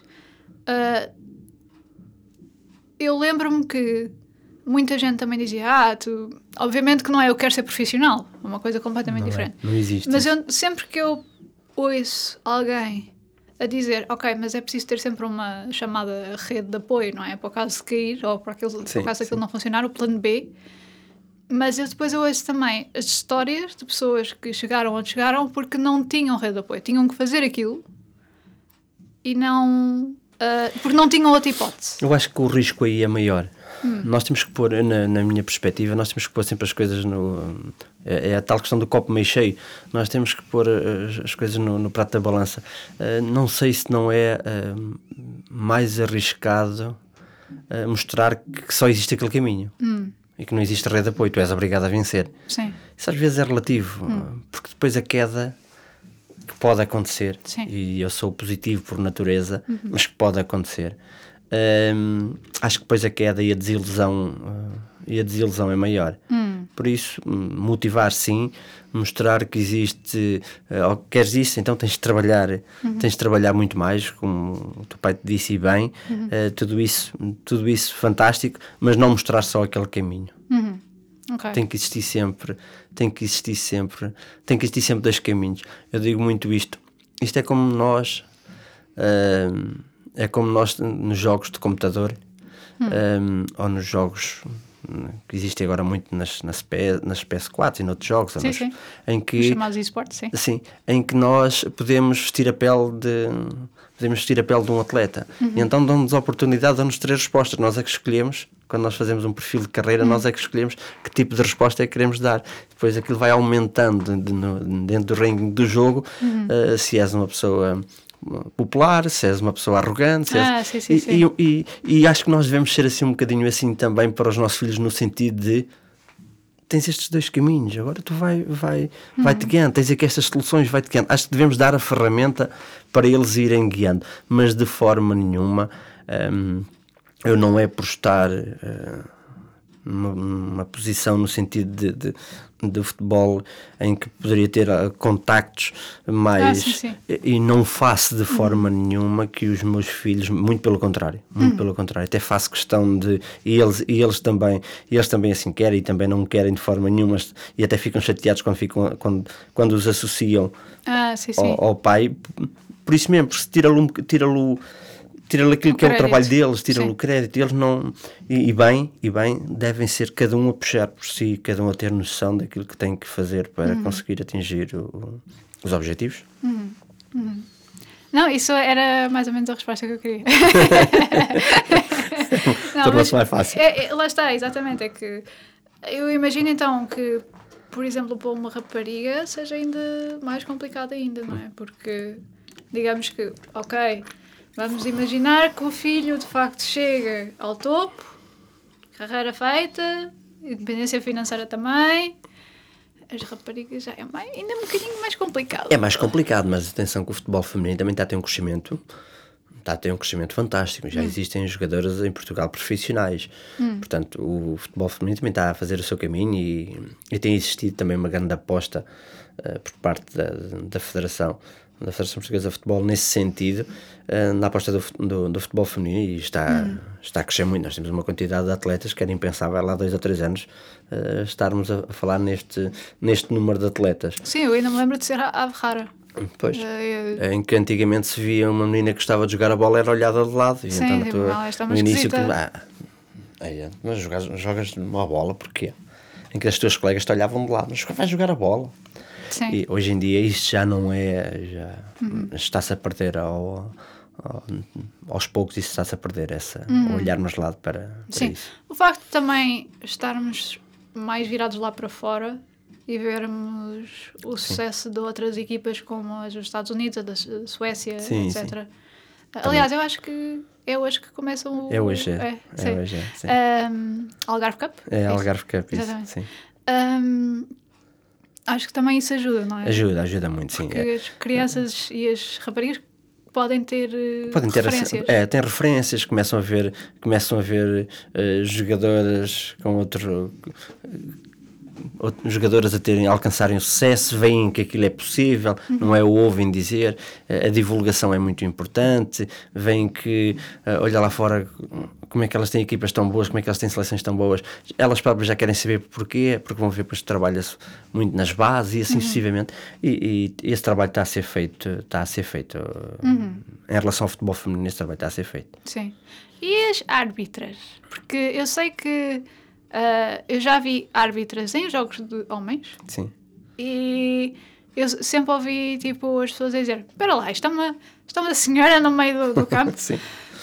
eu lembro-me que muita gente também dizia, obviamente que não é eu quero ser profissional, é uma coisa completamente diferente. Não existe. Mas sempre que eu ouço alguém a dizer, ok, mas é preciso ter sempre uma chamada rede de apoio, não é? Para o caso de cair, ou para o caso daquilo não funcionar, o plano B. Mas depois eu ouço também as histórias de pessoas que chegaram onde chegaram porque não tinham rede de apoio. Tinham que fazer aquilo e não... porque não tinham outra hipótese. Eu acho que o risco aí é maior. Nós temos que pôr, na minha perspectiva, nós temos que pôr sempre as coisas no... É a tal questão do copo meio cheio. Nós temos que pôr as coisas no prato da balança. Não sei se não é mais arriscado mostrar que só existe aquele caminho. E que não existe rede de apoio, tu és obrigado a vencer. Sim. Isso às vezes é relativo, porque depois a queda que pode acontecer, e eu sou positivo por natureza, mas que pode acontecer, acho que depois a queda e a desilusão é maior. Por isso, motivar sim, mostrar que existe, queres isso, então tens de trabalhar muito mais, como o teu pai te disse e bem, tudo isso fantástico, mas não mostrar só aquele caminho. Okay. Tem que existir sempre dois caminhos. Eu digo muito isto é como nós nos jogos de computador, ou nos jogos que existem agora muito nas PS4 e noutros jogos, sim. Em que, os chamados esportes, sim, em que nós podemos vestir a pele de um atleta, e então dão-nos a oportunidade, dão-nos 3 respostas, nós é que escolhemos. Quando nós fazemos um perfil de carreira, nós é que escolhemos que tipo de resposta é que queremos dar. Depois aquilo vai aumentando dentro do ranking do jogo, se és uma pessoa popular, se és uma pessoa arrogante, e acho que nós devemos ser assim um bocadinho assim também para os nossos filhos, no sentido de tens estes 2 caminhos, agora tu vai-te guiando, tens aqui estas soluções, vai-te guiando. Acho que devemos dar a ferramenta para eles irem guiando, mas de forma nenhuma eu não é por estar numa posição no sentido de futebol em que poderia ter contactos mais e não faço de forma nenhuma que os meus filhos, muito pelo contrário, até faço questão de, e eles também assim querem e também não querem de forma nenhuma, e até ficam chateados quando os associam ao pai, por isso mesmo, porque tira-lhe aquilo que é o trabalho deles, tira-lhe o crédito. Eles não, e bem, devem ser cada um a puxar por si, cada um a ter noção daquilo que tem que fazer para conseguir atingir os objetivos. Não, isso era mais ou menos a resposta que eu queria. Tornou-se mais fácil. Lá está, exatamente. É que eu imagino então que, por exemplo, para uma rapariga seja ainda mais complicado ainda, não é? Porque, digamos que, vamos imaginar que o filho de facto chega ao topo, carreira feita, independência financeira também. As raparigas já ainda um bocadinho mais complicado. É mais complicado, mas atenção que o futebol feminino também está a ter um crescimento fantástico. Já existem jogadoras em Portugal profissionais. Portanto, o futebol feminino também está a fazer o seu caminho e tem existido também uma grande aposta por parte da Federação Portuguesa de Futebol nesse sentido, na aposta do futebol feminino, e está a crescer muito. Nós temos uma quantidade de atletas que era impensável há 2 ou 3 anos estarmos a falar neste número de atletas. Sim, eu ainda me lembro de ser ave rara. Pois, em que antigamente se via uma menina que gostava de jogar a bola, era olhada de lado. E sim, então, no início mas jogas uma bola porquê? Em que as tuas colegas te olhavam de lado, mas vais jogar a bola. Sim. E hoje em dia isto já não é, está-se a perder aos poucos, isso está-se a perder, olharmos de lado para isso. O facto de também estarmos mais virados lá para fora e vermos o sucesso de outras equipas como as dos Estados Unidos, a da Suécia, etc. Sim. Aliás, eu acho que é hoje que começam É hoje. Algarve Cup? É Algarve Cup, exatamente. Sim. Acho que também isso ajuda, não é? Ajuda muito, sim. Porque as crianças e as raparigas podem ter referências. Têm referências, começam a ver jogadoras com jogadoras a alcançarem o sucesso, veem que aquilo é possível, não é o ouvem dizer, a divulgação é muito importante, veem que, olha lá fora como é que elas têm equipas tão boas, como é que elas têm seleções tão boas, elas próprias já querem saber porquê, porque vão ver que trabalha-se muito nas bases e assim sucessivamente, e esse trabalho está a ser feito em relação ao futebol feminino, esse trabalho está a ser feito. Sim. E as árbitras? Porque eu sei que eu já vi árbitras em jogos de homens. Sim. E eu sempre ouvi tipo as pessoas a dizer: espera lá, está uma senhora no meio do campo. Sim.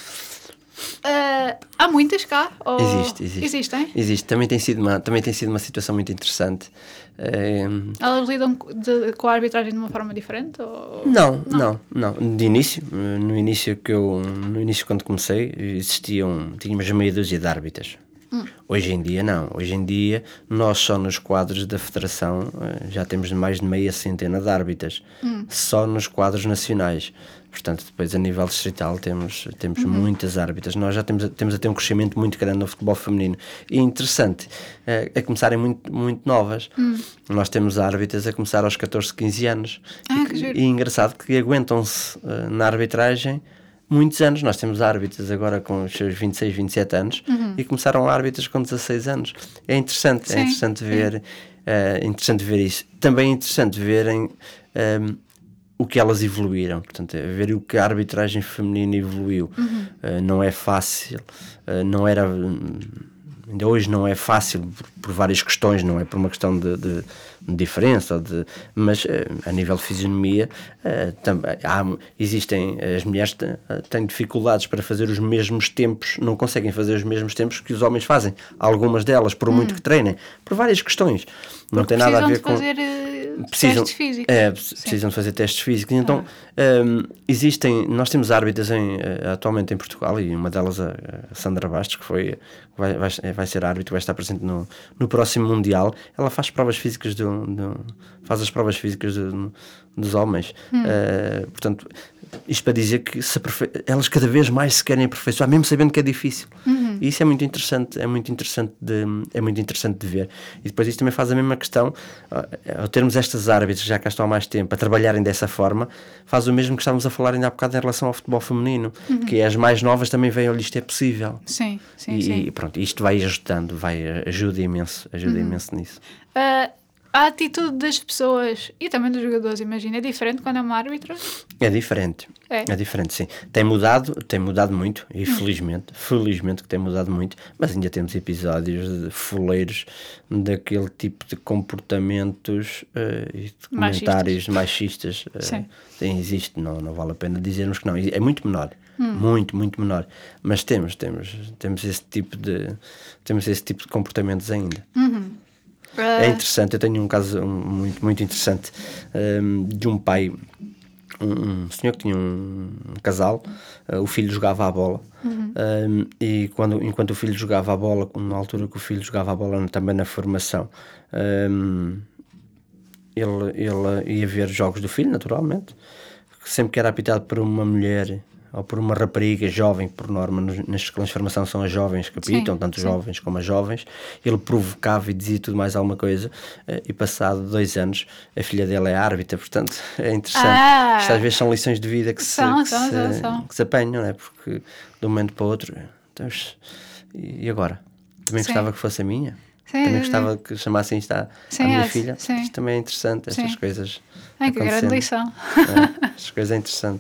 Há muitas cá? Ou... Existem? Existe. Também tem sido uma situação muito interessante. Elas lidam com a arbitragem de uma forma diferente? Ou... Não. De início, no início quando comecei, tínhamos meia dúzia de árbitras. Hoje em dia não. Hoje em dia nós só nos quadros da Federação já temos mais de meia centena de árbitras. Só nos quadros nacionais. Portanto, depois a nível distrital temos muitas árbitras. Nós já temos a ter um crescimento muito grande no futebol feminino. E interessante, a começarem muito novas. Nós temos árbitras a começar aos 14, 15 anos. E engraçado que aguentam-se na arbitragem muitos anos. Nós temos árbitras agora com os seus 26, 27 anos e começaram árbitras com 16 anos. É interessante, sim, interessante ver isso. Também é interessante verem o que elas evoluíram, portanto, ver o que a arbitragem feminina evoluiu. Não é fácil, não era, ainda hoje não é fácil por várias questões, não é por uma questão de diferença, mas a nível de fisionomia também existem, as mulheres têm dificuldades para fazer os mesmos tempos, não conseguem fazer os mesmos tempos que os homens fazem, algumas delas, por muito que treinem, por várias questões. Não tem nada a ver com... testes físicos. Precisam de fazer testes físicos. Então, nós temos árbitras atualmente em Portugal, e uma delas a Sandra Bastos, que vai ser árbitro, vai estar presente no próximo Mundial. Ela faz provas físicas faz as provas físicas dos homens. Portanto, isto para dizer que elas cada vez mais se querem aperfeiçoar, mesmo sabendo que é difícil. E isso é muito interessante, de ver. E depois isto também faz a mesma questão, ao termos estas árbitras que já cá estão há mais tempo a trabalharem dessa forma, faz o mesmo que estávamos a falar ainda há bocado em relação ao futebol feminino, que as mais novas também veem, olha, isto é possível. Sim. E pronto, isto vai ajudando, ajuda imenso nisso. A atitude das pessoas e também dos jogadores, imagina, é diferente quando é uma árbitra? É diferente, sim. Tem mudado muito, e felizmente que tem mudado muito, mas ainda temos episódios de fuleiros daquele tipo de comportamentos e de comentários machistas. Existe, não vale a pena dizermos que não, é muito menor. Muito menor, mas temos esse tipo de comportamentos ainda. É interessante, eu tenho um caso muito interessante de um pai, um senhor que tinha um casal, o filho jogava a bola, e enquanto o filho jogava a bola, na altura que o filho jogava a bola também na formação, ele ia ver jogos do filho, naturalmente, sempre que era apitado por uma mulher ou por uma rapariga jovem, por norma nas escolas de formação são as jovens que apitam, tanto os jovens como as jovens, ele provocava e dizia tudo mais alguma coisa, e passado 2 anos a filha dele é árbitra, portanto é interessante. Isto às vezes são lições de vida que se apanham, não é? Porque de um momento para o outro, então, e agora? Também gostava que fosse a minha? Também gostava que chamassem isto à minha filha? Isto também é interessante, estas coisas. Que grande lição. Estas coisas é interessante.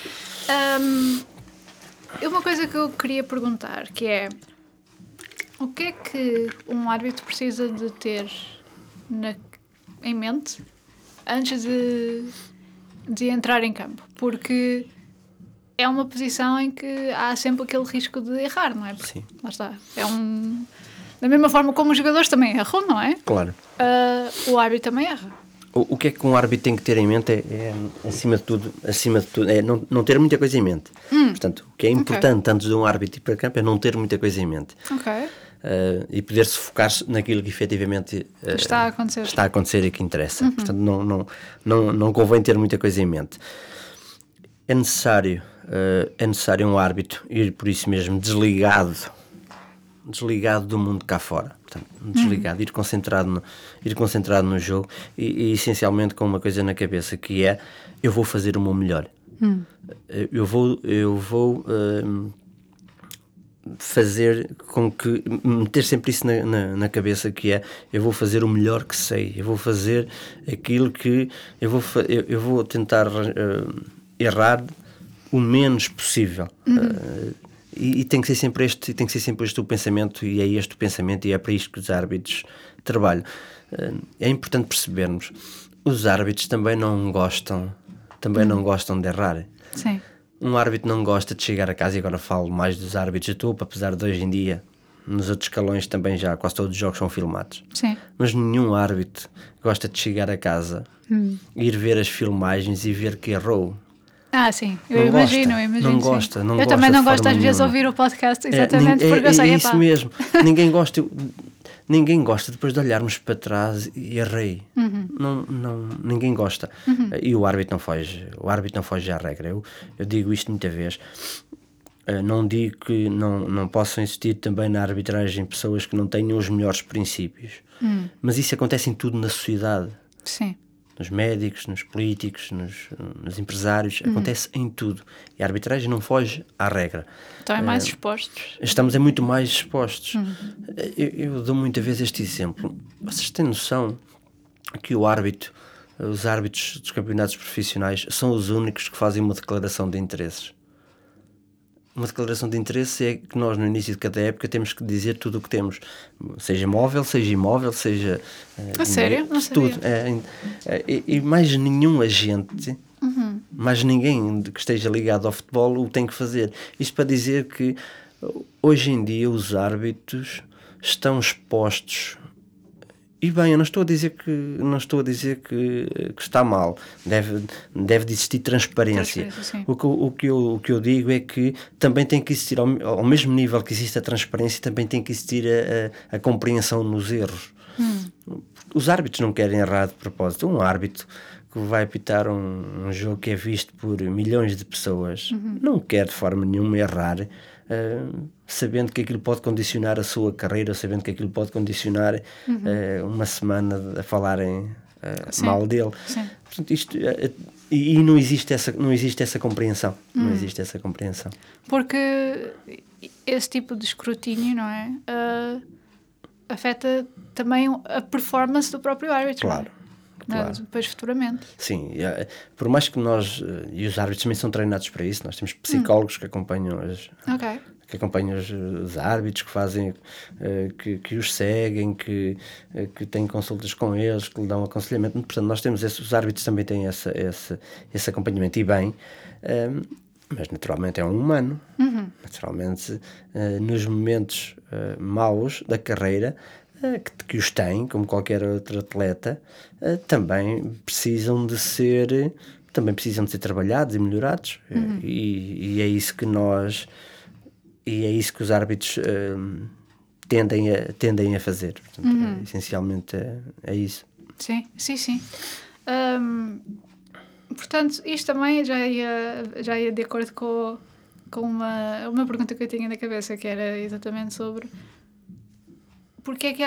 Uma coisa que eu queria perguntar, que é o que é que um árbitro precisa de ter em mente antes de entrar em campo? Porque é uma posição em que há sempre aquele risco de errar, não é? Porque, sim. Lá está. Da mesma forma como os jogadores também erram, não é? Claro. O árbitro também erra. O que é que um árbitro tem que ter em mente é acima de tudo, é não ter muita coisa em mente. Portanto, o que é importante antes de um árbitro ir para campo é não ter muita coisa em mente. E poder-se focar naquilo que efetivamente está a acontecer e que interessa. Portanto, não convém ter muita coisa em mente. É necessário um árbitro ir por isso mesmo desligado do mundo cá fora, portanto, desligado, ir concentrado no jogo e essencialmente com uma coisa na cabeça, que é: eu vou fazer o meu melhor. Eu vou fazer com que meter sempre isso na cabeça, que é: eu vou fazer o melhor que sei, eu vou fazer aquilo que eu vou tentar errar o menos possível. E tem que ser sempre este o pensamento, e é este o pensamento, e é para isto que os árbitros trabalham. É importante percebermos, os árbitros também não gostam de errar. Sim. Um árbitro não gosta de chegar a casa, e agora falo mais dos árbitros de topo, apesar de hoje em dia nos outros escalões também já quase todos os jogos são filmados. Sim. Mas nenhum árbitro gosta de chegar a casa, ir ver as filmagens e ver que errou. Sim, eu imagino. Não gosta. Também não gosto às vezes de ouvir o podcast, exatamente, porque eu sei, é isso mesmo. Ninguém gosta. ninguém gosta depois de olharmos para trás e errei. Ninguém gosta. E o árbitro não foge à regra. Eu digo isto muitas vezes. Não digo que não possam existir também na arbitragem pessoas que não tenham os melhores princípios, mas isso acontece em tudo na sociedade. Sim. Nos médicos, nos políticos, nos empresários, acontece em tudo. E a arbitragem não foge à regra. Estão mais expostos. Estamos muito mais expostos. Eu dou muitas vezes este exemplo. Vocês têm noção que os árbitros dos campeonatos profissionais são os únicos que fazem uma declaração de interesses? Uma declaração de interesse é que nós, no início de cada época, temos que dizer tudo o que temos, seja móvel, seja imóvel, seja... A sério? Não sabia. Tudo. E mais nenhum agente, mais ninguém que esteja ligado ao futebol o tem que fazer. Isto para dizer que, hoje em dia, os árbitros estão expostos. E bem, eu não estou a dizer que está mal. Deve de existir transparência. O que eu digo é que também tem que existir, ao mesmo nível que existe a transparência, também tem que existir a compreensão nos erros. Os árbitros não querem errar de propósito. Um árbitro que vai apitar um jogo que é visto por milhões de pessoas não quer de forma nenhuma errar, sabendo que aquilo pode condicionar a sua carreira, sabendo que aquilo pode condicionar uma semana a falarem mal dele. Portanto, não existe essa compreensão. Não existe essa compreensão. Porque esse tipo de escrutínio, não é? Afeta também a performance do próprio árbitro. Claro. Depois futuramente. Sim, por mais que nós, e os árbitros também são treinados para isso, nós temos psicólogos que acompanham os árbitros, que fazem, que os seguem, que têm consultas com eles, que lhe dão aconselhamento. Portanto, nós temos os árbitros também têm esse acompanhamento, e bem, mas naturalmente é um humano. Naturalmente, nos momentos maus da carreira, que os têm, como qualquer outro atleta, também precisam de ser trabalhados e melhorados. E é isso que os árbitros tendem a fazer. Portanto, essencialmente é isso. Sim. Portanto, isto também já ia de acordo com uma pergunta que eu tinha na cabeça, que era exatamente sobre porque é que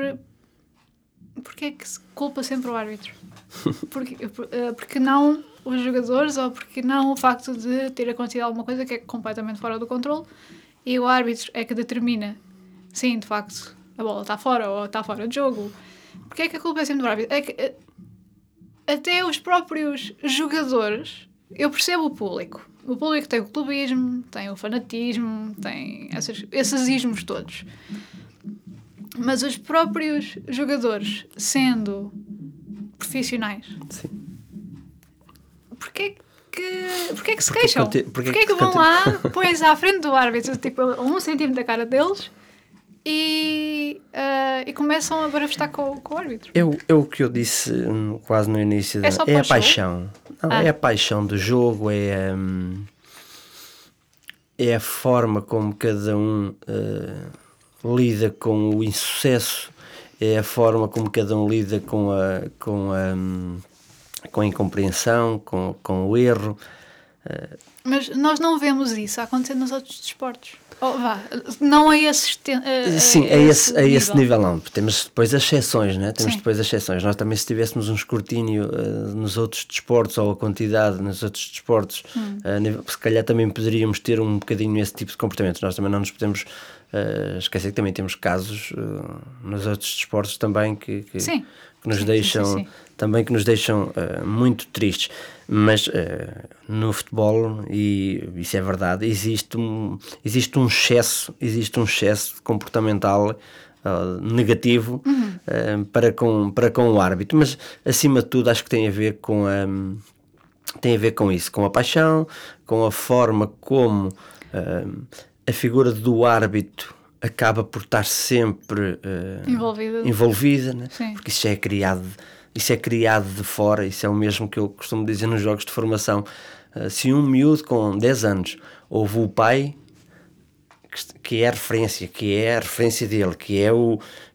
se culpa sempre o árbitro? Porque não os jogadores, ou porque não o facto de ter acontecido alguma coisa que é completamente fora do controle e o árbitro é que determina, sim, de facto, a bola está fora ou está fora de jogo. Porque é que a culpa é sempre do árbitro? É que até os próprios jogadores, eu percebo o público. O público tem o clubismo, tem o fanatismo, tem esses ismos todos. Mas os próprios jogadores, sendo profissionais, sim. Porquê que se queixam? Porquê que vão lá, põem-se à frente do árbitro, tipo, a 1 centímetro da cara deles, e começam a barafestar com o árbitro? É o que eu disse quase no início. É a paixão. É a paixão do jogo, é a forma como cada um lida com o insucesso, é a forma como cada um lida com a incompreensão, com o erro. Mas nós não vemos isso a acontecer nos outros desportos. Não a esse sim, a esse nível não. Temos depois as exceções, né? Nós também, se tivéssemos um escrutínio nos outros desportos, ou a quantidade nos outros desportos, se calhar também poderíamos ter um bocadinho esse tipo de comportamento. Nós também não nos podemos esquecer que também temos casos nos outros desportos também que nos deixam também que nos deixam muito tristes, mas no futebol, e isso é verdade, existe um excesso comportamental negativo para com o árbitro, mas acima de tudo acho que tem a ver com isso, com a paixão, com a forma como a figura do árbitro acaba por estar sempre envolvida, né? Porque isso é criado de fora. Isso é o mesmo que eu costumo dizer nos jogos de formação. Se um miúdo com 10 anos ouve o pai, que é a referência dele, que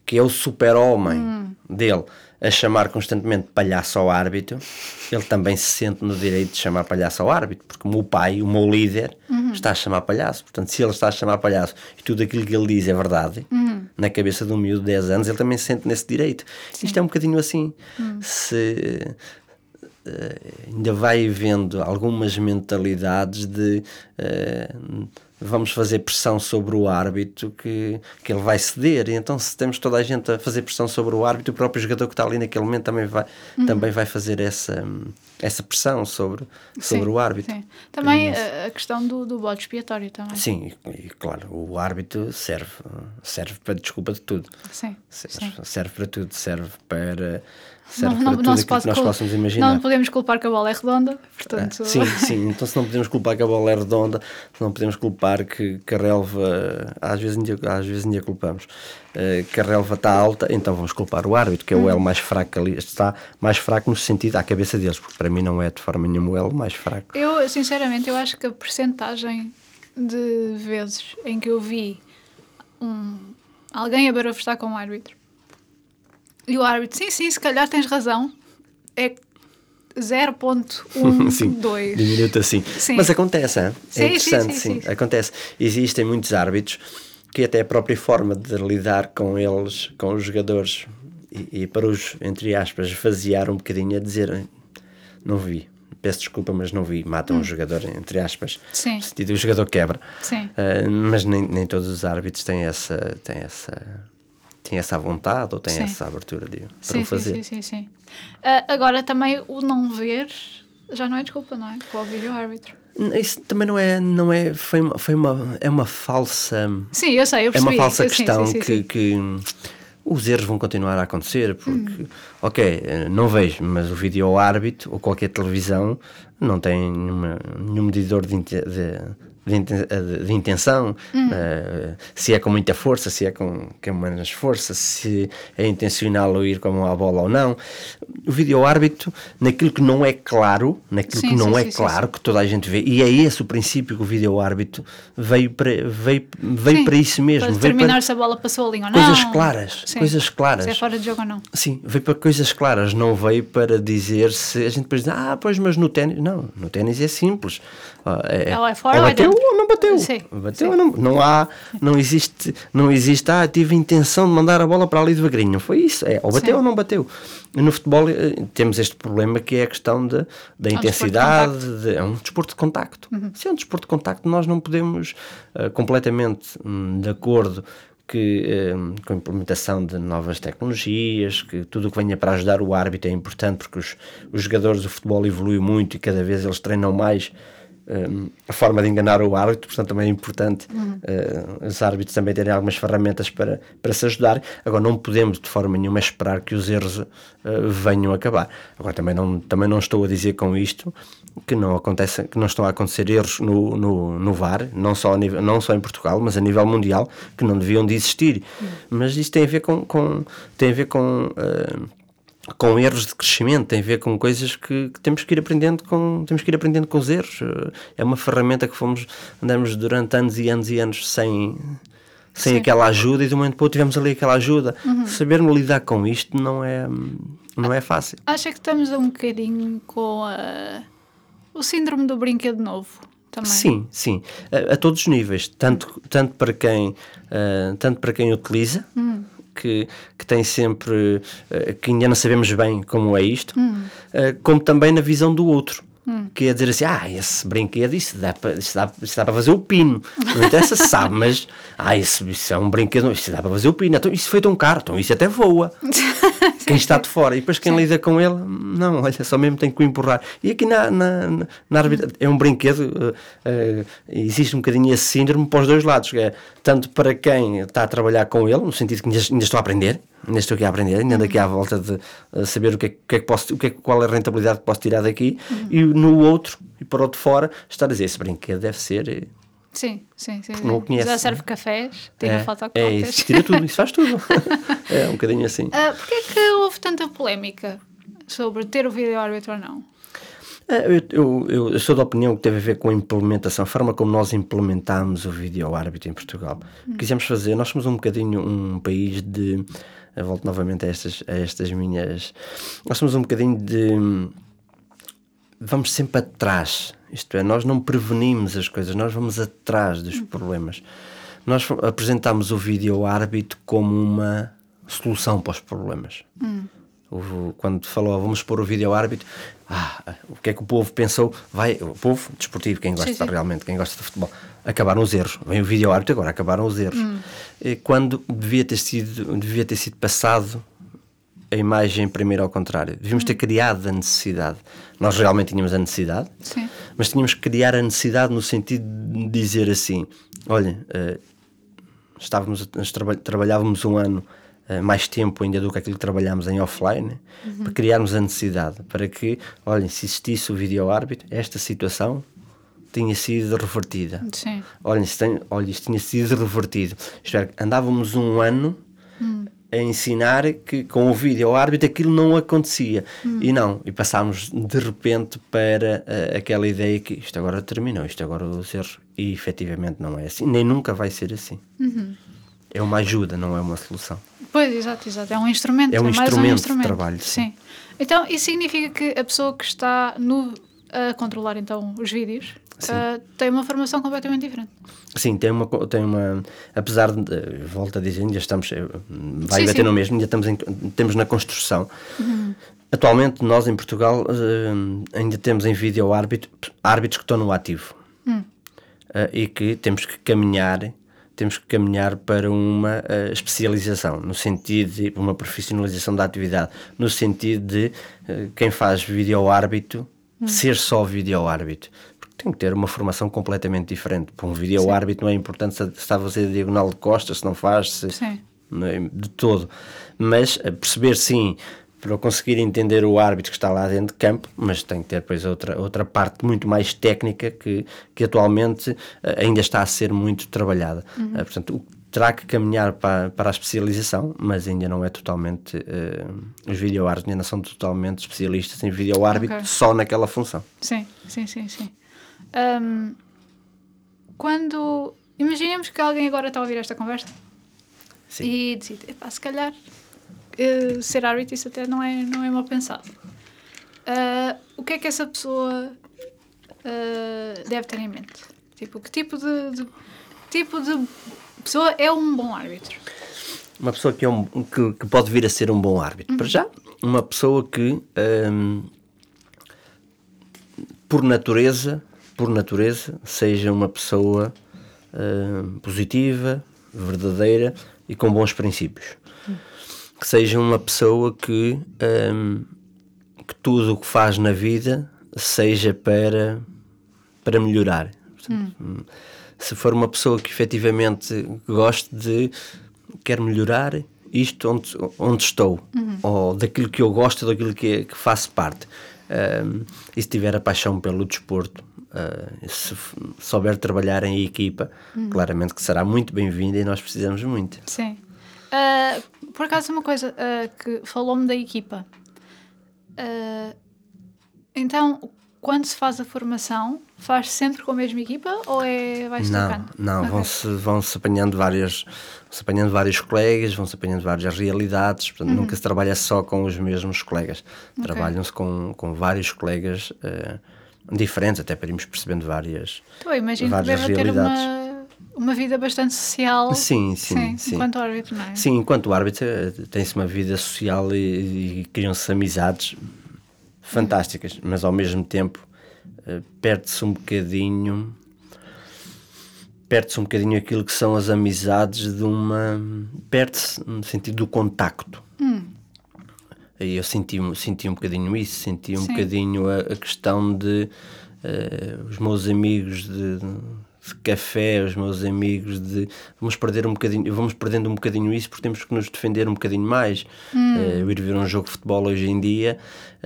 que é o super-homem dele, a chamar constantemente palhaço ao árbitro, ele também se sente no direito de chamar palhaço ao árbitro, porque o meu pai, o meu líder, está a chamar palhaço. Portanto, se ele está a chamar palhaço e tudo aquilo que ele diz é verdade, na cabeça de um miúdo de 10 anos, ele também se sente nesse direito. Sim. Isto é um bocadinho assim. Se ainda vai havendo algumas mentalidades de vamos fazer pressão sobre o árbitro que ele vai ceder, e então se temos toda a gente a fazer pressão sobre o árbitro, o próprio jogador que está ali naquele momento também vai fazer essa pressão sobre o árbitro. Sim. Também a questão do bode expiatório também. Sim, e claro, o árbitro serve para desculpa de tudo. Sim. Serve para tudo, serve para não tudo se aquilo que nós possamos imaginar. Não podemos culpar que a bola é redonda, portanto... Sim, então se não podemos culpar que a bola é redonda, se não podemos culpar que a relva, às vezes ainda culpamos, que a relva está alta, então vamos culpar o árbitro, que é o elo mais fraco ali, está mais fraco no sentido à cabeça deles, porque para mim não é de forma nenhuma o elo mais fraco. Eu, sinceramente, eu acho que a percentagem de vezes em que eu vi alguém a barafustar com o árbitro, e o árbitro, sim, se calhar tens razão, é 0.12. Diminuiu-te assim. Sim. Mas acontece, é interessante, sim. Acontece. Existem muitos árbitros que até a própria forma de lidar com eles, com os jogadores, e para os, entre aspas, esvaziar um bocadinho, a dizer, não vi, peço desculpa, mas não vi, matam um jogador, entre aspas, sim. no sentido o jogador quebra. Sim. Mas nem todos os árbitros têm essa vontade ou têm essa abertura para o fazer. Sim. Agora também o não ver já não é desculpa, não é? Com o vídeo-árbitro. Isso também é uma falsa... Sim, eu sei, eu percebi. É uma falsa questão que os erros vão continuar a acontecer, porque, não vejo, mas o vídeo-árbitro ou qualquer televisão não tem nenhum medidor de intenção, se é com muita força, se é com menos força, se é intencional ou ir com a bola ou não. O vídeo-árbitro, naquilo que não é claro, que toda a gente vê, e é esse o princípio que o vídeo-árbitro veio para isso mesmo. Para determinar se a bola passou ali ou não. Coisas claras. Se é fora de jogo ou não. Sim, veio para coisas claras, não veio para dizer se a gente depois diz, pois, mas no ténis, não, no ténis é simples. Ela é fora ou bateu ou não bateu? Sim. Bateu ou não existe, tive intenção de mandar a bola para ali devagarinho. Foi isso, ou bateu ou não bateu. No futebol temos este problema que é a questão da intensidade, é um desporto de contacto. Se é um desporto de contacto, nós não podemos completamente de acordo com a implementação de novas tecnologias, que tudo o que venha para ajudar o árbitro é importante, porque os jogadores do futebol evoluem muito e cada vez eles treinam mais a forma de enganar o árbitro, portanto também é importante os árbitros também terem algumas ferramentas para se ajudar. Agora não podemos de forma nenhuma esperar que os erros venham a acabar. Agora também não estou a dizer com isto que não estão a acontecer erros no VAR, não só em Portugal, mas a nível mundial, que não deviam de existir. Mas isto tem a ver com erros de crescimento, tem a ver com coisas que temos que ir aprendendo com os erros. É uma ferramenta que andamos durante anos e anos e anos sem aquela ajuda, e de um momento para o outro tivemos ali aquela ajuda. Sabermos lidar com isto não é fácil. Acho que estamos um bocadinho com o síndrome do brinquedo novo também. Sim, a todos os níveis, tanto para quem utiliza, que tem sempre, que ainda não sabemos bem como é isto, como também na visão do outro, que é dizer assim, esse brinquedo, isso dá para fazer o pino, não interessa se sabe, mas isso é um brinquedo, isso dá para fazer o pino, então isso foi tão caro, então isso até voa. Quem está de fora, e depois quem lida com ele, não, olha, só mesmo tem que o empurrar. E aqui na arbitragem é um brinquedo, existe um bocadinho esse síndrome para os dois lados, que é tanto para quem está a trabalhar com ele, no sentido que ainda estou a aprender, ainda estou aqui a aprender, ainda ando aqui à volta de saber qual é a rentabilidade que posso tirar daqui, e no outro, e para o de fora, está a dizer, esse brinquedo deve ser... Sim. Não conhece, já serve cafés, tira fotocópias. Isso tira tudo, isso faz tudo. É um bocadinho assim. Porquê que houve tanta polémica sobre ter o vídeo-árbitro ou não? Eu sou da opinião que teve a ver com a implementação, a forma como nós implementámos o vídeo-árbitro em Portugal. Quisemos fazer, nós somos um bocadinho um país Eu volto novamente a estas minhas... Nós somos um bocadinho de... Vamos sempre atrás, isto é, nós não prevenimos as coisas, nós vamos atrás dos problemas. Nós apresentamos o vídeo-árbitro como uma solução para os problemas. Quando falou, vamos pôr o vídeo-árbitro, o que é que o povo pensou? O povo desportivo, quem gosta realmente, quem gosta de futebol, acabaram os erros. Vem o vídeo-árbitro, agora acabaram os erros. Quando devia ter sido passado a imagem primeiro ao contrário. Devíamos ter criado a necessidade. Nós realmente tínhamos a necessidade, mas tínhamos que criar a necessidade no sentido de dizer assim, olha, trabalhávamos um ano mais tempo ainda do que aquilo que trabalhámos em offline, para criarmos a necessidade, para que, olhem, se existisse o vídeo-árbitro, esta situação tinha sido revertida. Olhem, isto tinha sido revertido. Isto é, andávamos um ano a ensinar que com o vídeo-árbitro aquilo não acontecia. E passámos de repente para aquela ideia que isto agora terminou, isto agora os erros, e efetivamente não é assim, nem nunca vai ser assim. É uma ajuda, não é uma solução. Pois, exato, é um instrumento. É um mais instrumento de trabalho. Sim. Então, isso significa que a pessoa que está a controlar então os vídeos tem uma formação completamente diferente. Sim, tem uma apesar de, volto a dizer, ainda estamos, vai bater no mesmo, ainda estamos na construção. Atualmente nós em Portugal ainda temos em vídeo árbitros que estão no ativo e que temos que caminhar para uma especialização, no sentido de uma profissionalização da atividade, no sentido de quem faz vídeo-árbitro ser só vídeo-árbitro, porque tem que ter uma formação completamente diferente. Para um vídeo-árbitro não é importante se está a fazer diagonal de costas, se não faz, não é, de todo. Mas perceber, sim, para conseguir entender o árbitro que está lá dentro de campo, mas tem que ter depois outra parte muito mais técnica que atualmente ainda está a ser muito trabalhada. Portanto, terá que caminhar para a especialização, mas ainda não é totalmente... os vídeo-árbitros ainda não são totalmente especialistas em vídeo-árbitro só naquela função. Sim. Quando... Imaginemos que alguém agora está a ouvir esta conversa e decide, se calhar... ser árbitro, isso até não é mal pensado. O que é que essa pessoa deve ter em mente? Tipo, que tipo de pessoa é um bom árbitro? Uma pessoa que pode vir a ser um bom árbitro. Para já, uma pessoa que por natureza seja uma pessoa positiva, verdadeira e com bons princípios. Que seja uma pessoa que tudo o que faz na vida seja para melhorar. Portanto, se for uma pessoa que efetivamente quer melhorar isto onde estou, ou daquilo que eu gosto, daquilo que faço parte, e se tiver a paixão pelo desporto, se souber trabalhar em equipa, claramente que será muito bem-vinda e nós precisamos muito. Sim. Por acaso, uma coisa que falou-me da equipa. Então, quando se faz a formação, faz sempre com a mesma equipa ou vai-se trocando? Não, vão-se apanhando vários colegas, vão-se apanhando várias realidades, portanto, nunca se trabalha só com os mesmos colegas. Trabalham-se com vários colegas diferentes, até para irmos percebendo várias imagino que deve realidades. Ter uma vida bastante social. Sim. Enquanto árbitro, não é? Sim, enquanto árbitro tem-se uma vida social e criam-se amizades fantásticas, mas ao mesmo tempo perde-se um bocadinho aquilo que são as amizades perde-se no sentido do contacto. Aí eu senti um bocadinho isso, senti um bocadinho a questão de os meus amigos de café, os meus amigos vamos perdendo um bocadinho isso porque temos que nos defender um bocadinho mais. Eu ir ver um jogo de futebol hoje em dia,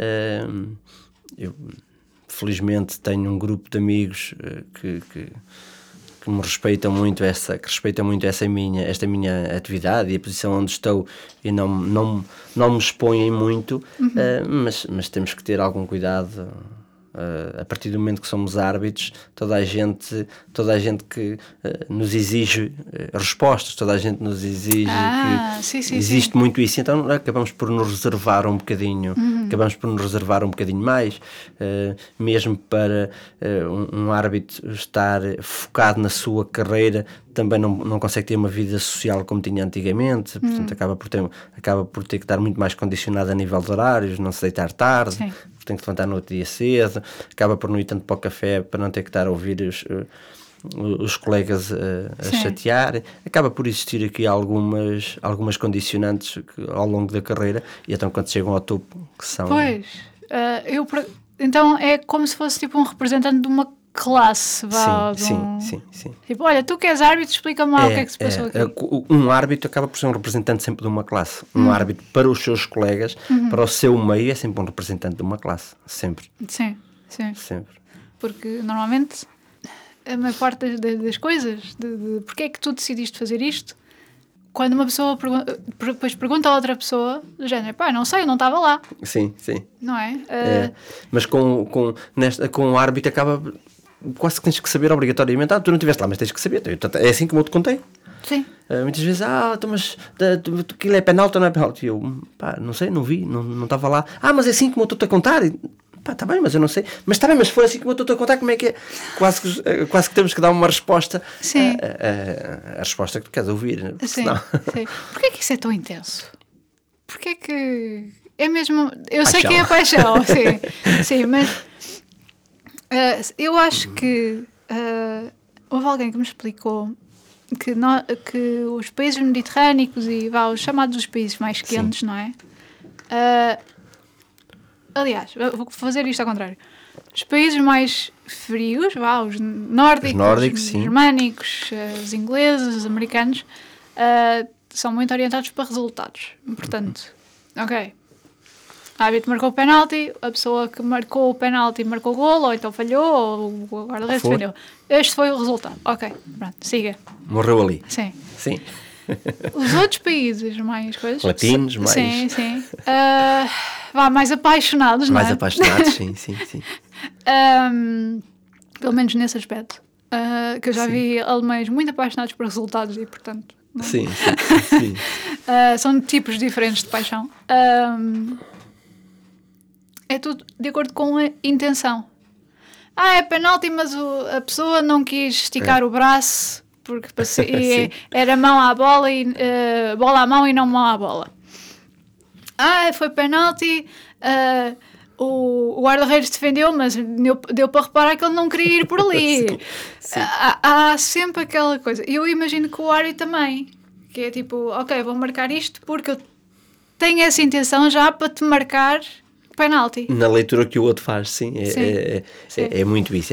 eu felizmente tenho um grupo de amigos que me respeitam muito esta minha atividade e a posição onde estou e não me expõem muito, mas temos que ter algum cuidado A partir do momento que somos árbitros, toda a gente que nos exige respostas, toda a gente nos exige existe muito isso, então acabamos por nos reservar um bocadinho, mais, mesmo para um árbitro estar focado na sua carreira, também não consegue ter uma vida social como tinha antigamente, portanto acaba por ter que estar muito mais condicionado a nível de horários, não se deitar tarde, porque tem que levantar no outro dia cedo, acaba por não ir tanto para o café para não ter que estar a ouvir os colegas a chatear, acaba por existir aqui algumas condicionantes ao longo da carreira, e então quando chegam ao topo, que são... Pois, então é como se fosse tipo um representante de uma classe, sim. Tipo, olha, tu que és árbitro, explica-me lá o que é que se passou aqui. Um árbitro acaba por ser um representante sempre de uma classe. Um árbitro para os seus colegas, para o seu meio, é sempre um representante de uma classe. Sempre. Sim. Sempre. Porque normalmente a maior parte das coisas, de porque é que tu decidiste fazer isto, quando uma pessoa depois pergunta a outra pessoa, do género, não sei, eu não estava lá. Sim. Não é? Mas com o árbitro acaba... Quase que tens que saber obrigatoriamente. Tu não estiveste lá, mas tens que saber. É assim como eu te contei. Sim. Muitas vezes, mas aquilo é penalti ou não é penalti? Eu, não sei, não vi, não estava lá. Mas é assim como eu estou-te a contar. Está bem, mas eu não sei. Mas está bem, mas se for assim como eu estou-te a contar, como é que é? Quase que temos que dar uma resposta. Sim. A resposta que tu queres ouvir. Sim. Porquê é que isso é tão intenso? Porquê é que... É mesmo... Eu sei que é paixão, sim, mas... eu acho que houve alguém que me explicou que os países mediterrâneos e os chamados os países mais quentes, não é? Aliás, vou fazer isto ao contrário. Os países mais frios, os nórdicos, os germânicos, os ingleses, os americanos, são muito orientados para resultados. Portanto, o árbitro marcou o penalti, a pessoa que marcou o penalti marcou o golo, ou então falhou, ou o guarda-redes defendeu. Este foi o resultado. Ok, pronto, siga. Morreu ali. Sim. Os outros países mais coisas... Latinos, mais... Sim. Mais apaixonados, mais apaixonados, sim. Pelo menos nesse aspecto. Que eu já vi alemães muito apaixonados por resultados e, portanto... Sim. São tipos diferentes de paixão. É tudo de acordo com a intenção. É penalti, mas a pessoa não quis esticar o braço porque era mão à bola e bola à mão e não mão à bola. Foi penalti, o guarda-redes defendeu, mas deu para reparar que ele não queria ir por ali. Sim. Há sempre aquela coisa. E eu imagino que o árbitro também, que é tipo, vou marcar isto porque eu tenho essa intenção já para te marcar penalti. Na leitura que o outro faz, sim. É muito isso,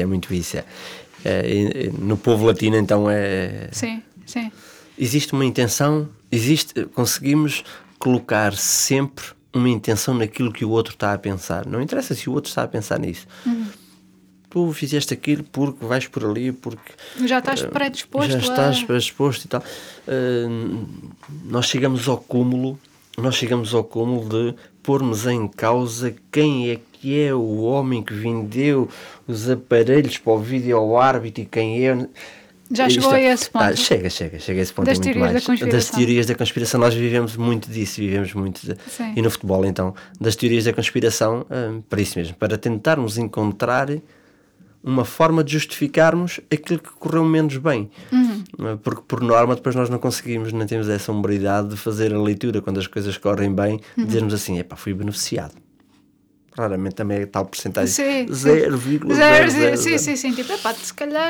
no povo latino, então, Sim. Existe uma intenção, conseguimos colocar sempre uma intenção naquilo que o outro está a pensar. Não interessa se o outro está a pensar nisso. Tu fizeste aquilo porque vais por ali, porque... Já estás predisposto. Já estás predisposto e tal. Nós chegamos ao cúmulo de pormos em causa quem é que é o homem que vendeu os aparelhos para o vídeo árbitro e quem é... Já chegou a esse ponto? Chega a esse ponto. Das teorias da conspiração. Das teorias da conspiração, nós vivemos muito disso, e no futebol, então, das teorias da conspiração, para isso mesmo, para tentarmos encontrar uma forma de justificarmos aquilo que correu menos bem. Porque, por norma, depois nós não conseguimos, não temos essa hombridade de fazer a leitura quando as coisas correm bem, dizermos assim, fui beneficiado. Raramente também é tal porcentagem, 0,0. Sim, tipo, se calhar...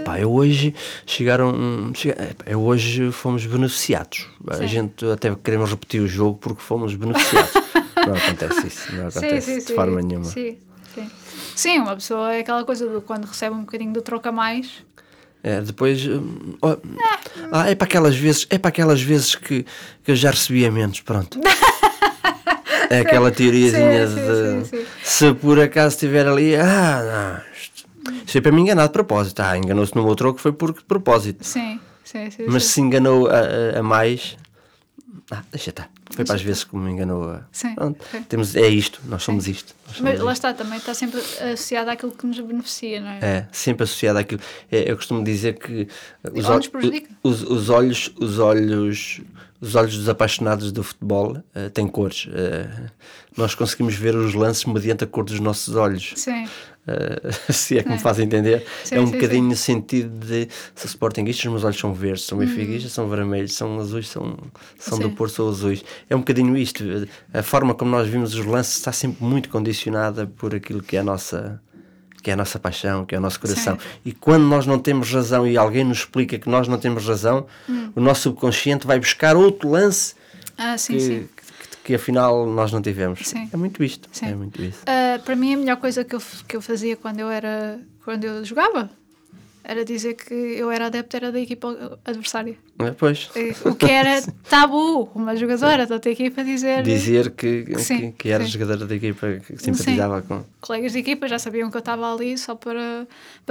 hoje fomos beneficiados. A gente até queremos repetir o jogo porque fomos beneficiados. Não acontece isso, não acontece de forma nenhuma. Sim, uma pessoa é aquela coisa de quando recebe um bocadinho de troco a mais... Depois é para aquelas vezes que eu já recebia menos, pronto. É aquela teoriazinha de se por acaso estiver ali, isto é para me enganar de propósito. Enganou-se no outro que foi por propósito. Sim. Mas se enganou a mais, deixa estar. Foi para as vezes que me enganou. Sim. É isto, nós somos isto. Mas lá está, também está sempre associado àquilo que nos beneficia, não é? É, sempre associado àquilo. Eu costumo dizer que nos prejudica. Os olhos dos apaixonados do futebol têm cores. Nós conseguimos ver os lances mediante a cor dos nossos olhos. Sim. Se é que me fazem entender. Sim, é um sim, bocadinho no sentido de se Sportinguistas, os meus olhos são verdes, são benfiquistas, são vermelhos, são azuis, são do Porto, são azuis. É um bocadinho isto. A forma como nós vimos os lances está sempre muito condicionada por aquilo que é a nossa paixão, que é o nosso coração. Sim. E quando nós não temos razão e alguém nos explica que nós não temos razão, o nosso subconsciente vai buscar outro lance que afinal nós não tivemos. Sim. É muito isto. Sim. É muito isso. Para mim, a melhor coisa que eu fazia quando eu jogava era dizer que eu era adepto da equipa adversária. Pois. O que era tabu, uma jogadora da outra equipa dizer que era jogadora da equipa, que simpatizava com... Colegas de equipa já sabiam que eu estava ali só para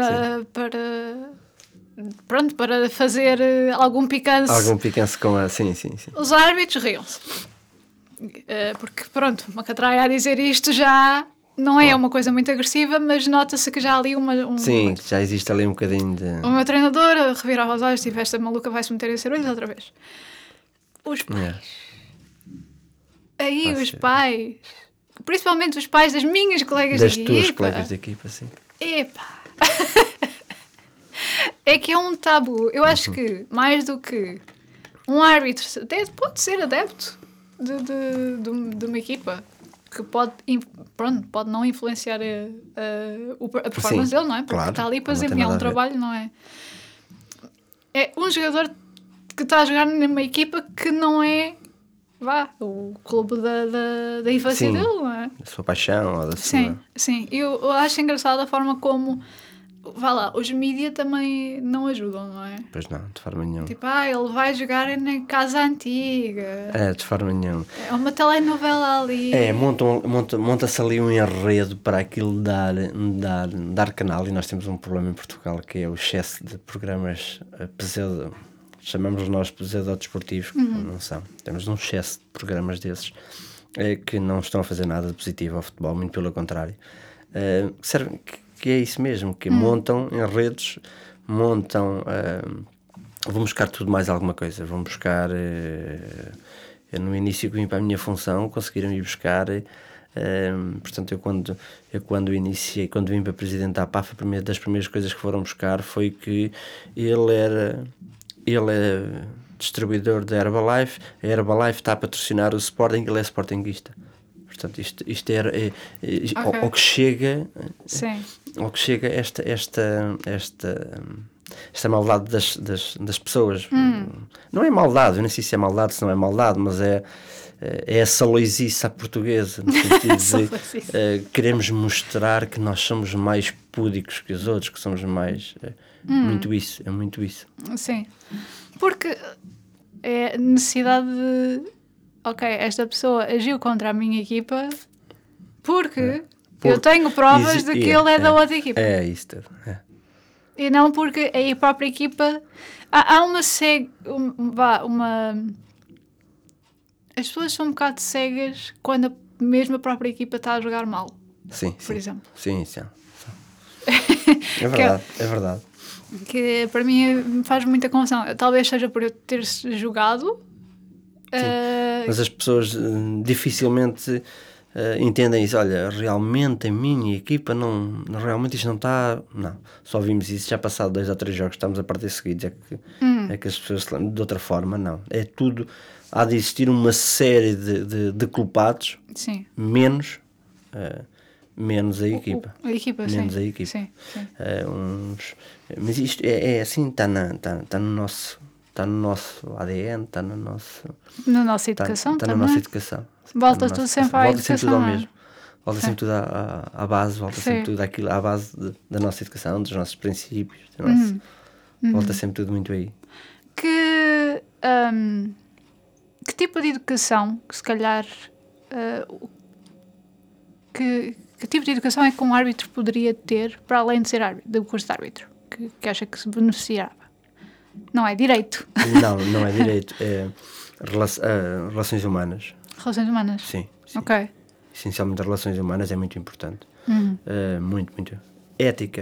fazer algum picância. Algum picância com a... Sim. Os árbitros riam-se. Porque, pronto, uma catraia a dizer isto já não é uma coisa muito agressiva, mas nota-se que já ali Sim, já existe ali um bocadinho de... O meu treinador revirava os olhos, tipo, esta maluca vai se meter a cerulhos outra vez. Os pais. Os pais. Principalmente os pais das minhas colegas de equipa. Das tuas colegas de equipa, sim. Epá. É que é um tabu. Eu acho que, mais do que um árbitro, até pode ser adepto de uma equipa que pode não influenciar a performance dele, não é? Porque está ali para desempenhar um trabalho, não é? É um jogador que está a jogar numa equipa que não é o clube da infância dele, não é? Da sua paixão ou da sua... Sim. Eu acho engraçado a forma como os mídias também não ajudam, não é? Pois não, de forma nenhuma. Tipo, ele vai jogar na casa antiga. De forma nenhuma. É uma telenovela ali. Monta-se ali um enredo para aquilo dar canal, e nós temos um problema em Portugal que é o excesso de programas pseudo, chamamos nós pseudo-desportivos, que não são. Temos um excesso de programas desses que não estão a fazer nada de positivo ao futebol, muito pelo contrário. Que é isso mesmo, que montam enredos, vão buscar tudo mais alguma coisa, vão buscar, eu no início que vim para a minha função, conseguiram ir buscar, portanto eu quando iniciei, quando vim para presidente da APAF, das primeiras coisas que foram buscar foi que ele é distribuidor da Herbalife, a Herbalife está a patrocinar o Sporting, ele é sportinguista. Portanto, isto ao que chega, ao que chega esta maldade das pessoas. Não é maldade, eu nem sei se é maldade, se não é maldade, mas é a saloisice à portuguesa, no sentido de queremos mostrar que nós somos mais púdicos que os outros, que somos mais... muito isso. Sim, porque é necessidade de... esta pessoa agiu contra a minha equipa porque eu tenho provas de que ele é da outra equipa. É isso. E não porque a própria equipa... Há uma as pessoas são um bocado cegas quando a mesma própria equipa está a jogar mal. Sim. Por exemplo. Sim. É verdade. Que para mim me faz muita confusão. Talvez seja por eu ter jogado... Mas as pessoas dificilmente entendem isso. Olha, realmente a minha equipa realmente isto não está... Não, só vimos isso já passado 2 ou 3 jogos, estamos a partir seguidos, é que as pessoas de outra forma, não, é tudo, há de existir uma série de culpados. Sim. menos a equipa. Menos a equipa. Sim. Mas isto é assim, está no nosso ADN, está no nosso... Na nossa educação também. Está na nossa educação. Volta tudo sempre à educação. Volta sempre tudo ao mesmo. Volta sempre tudo à base, volta sempre tudo àquilo, à base da nossa educação, dos nossos princípios. Volta sempre tudo muito aí. Que tipo de educação, se calhar... Que tipo de educação é que um árbitro poderia ter para além de ser árbitro, do curso de árbitro? Que acha que se beneficiava? Não é direito. Não é direito. Relações humanas. Relações humanas? Sim. Ok. Essencialmente, relações humanas é muito importante. Muito. Ética.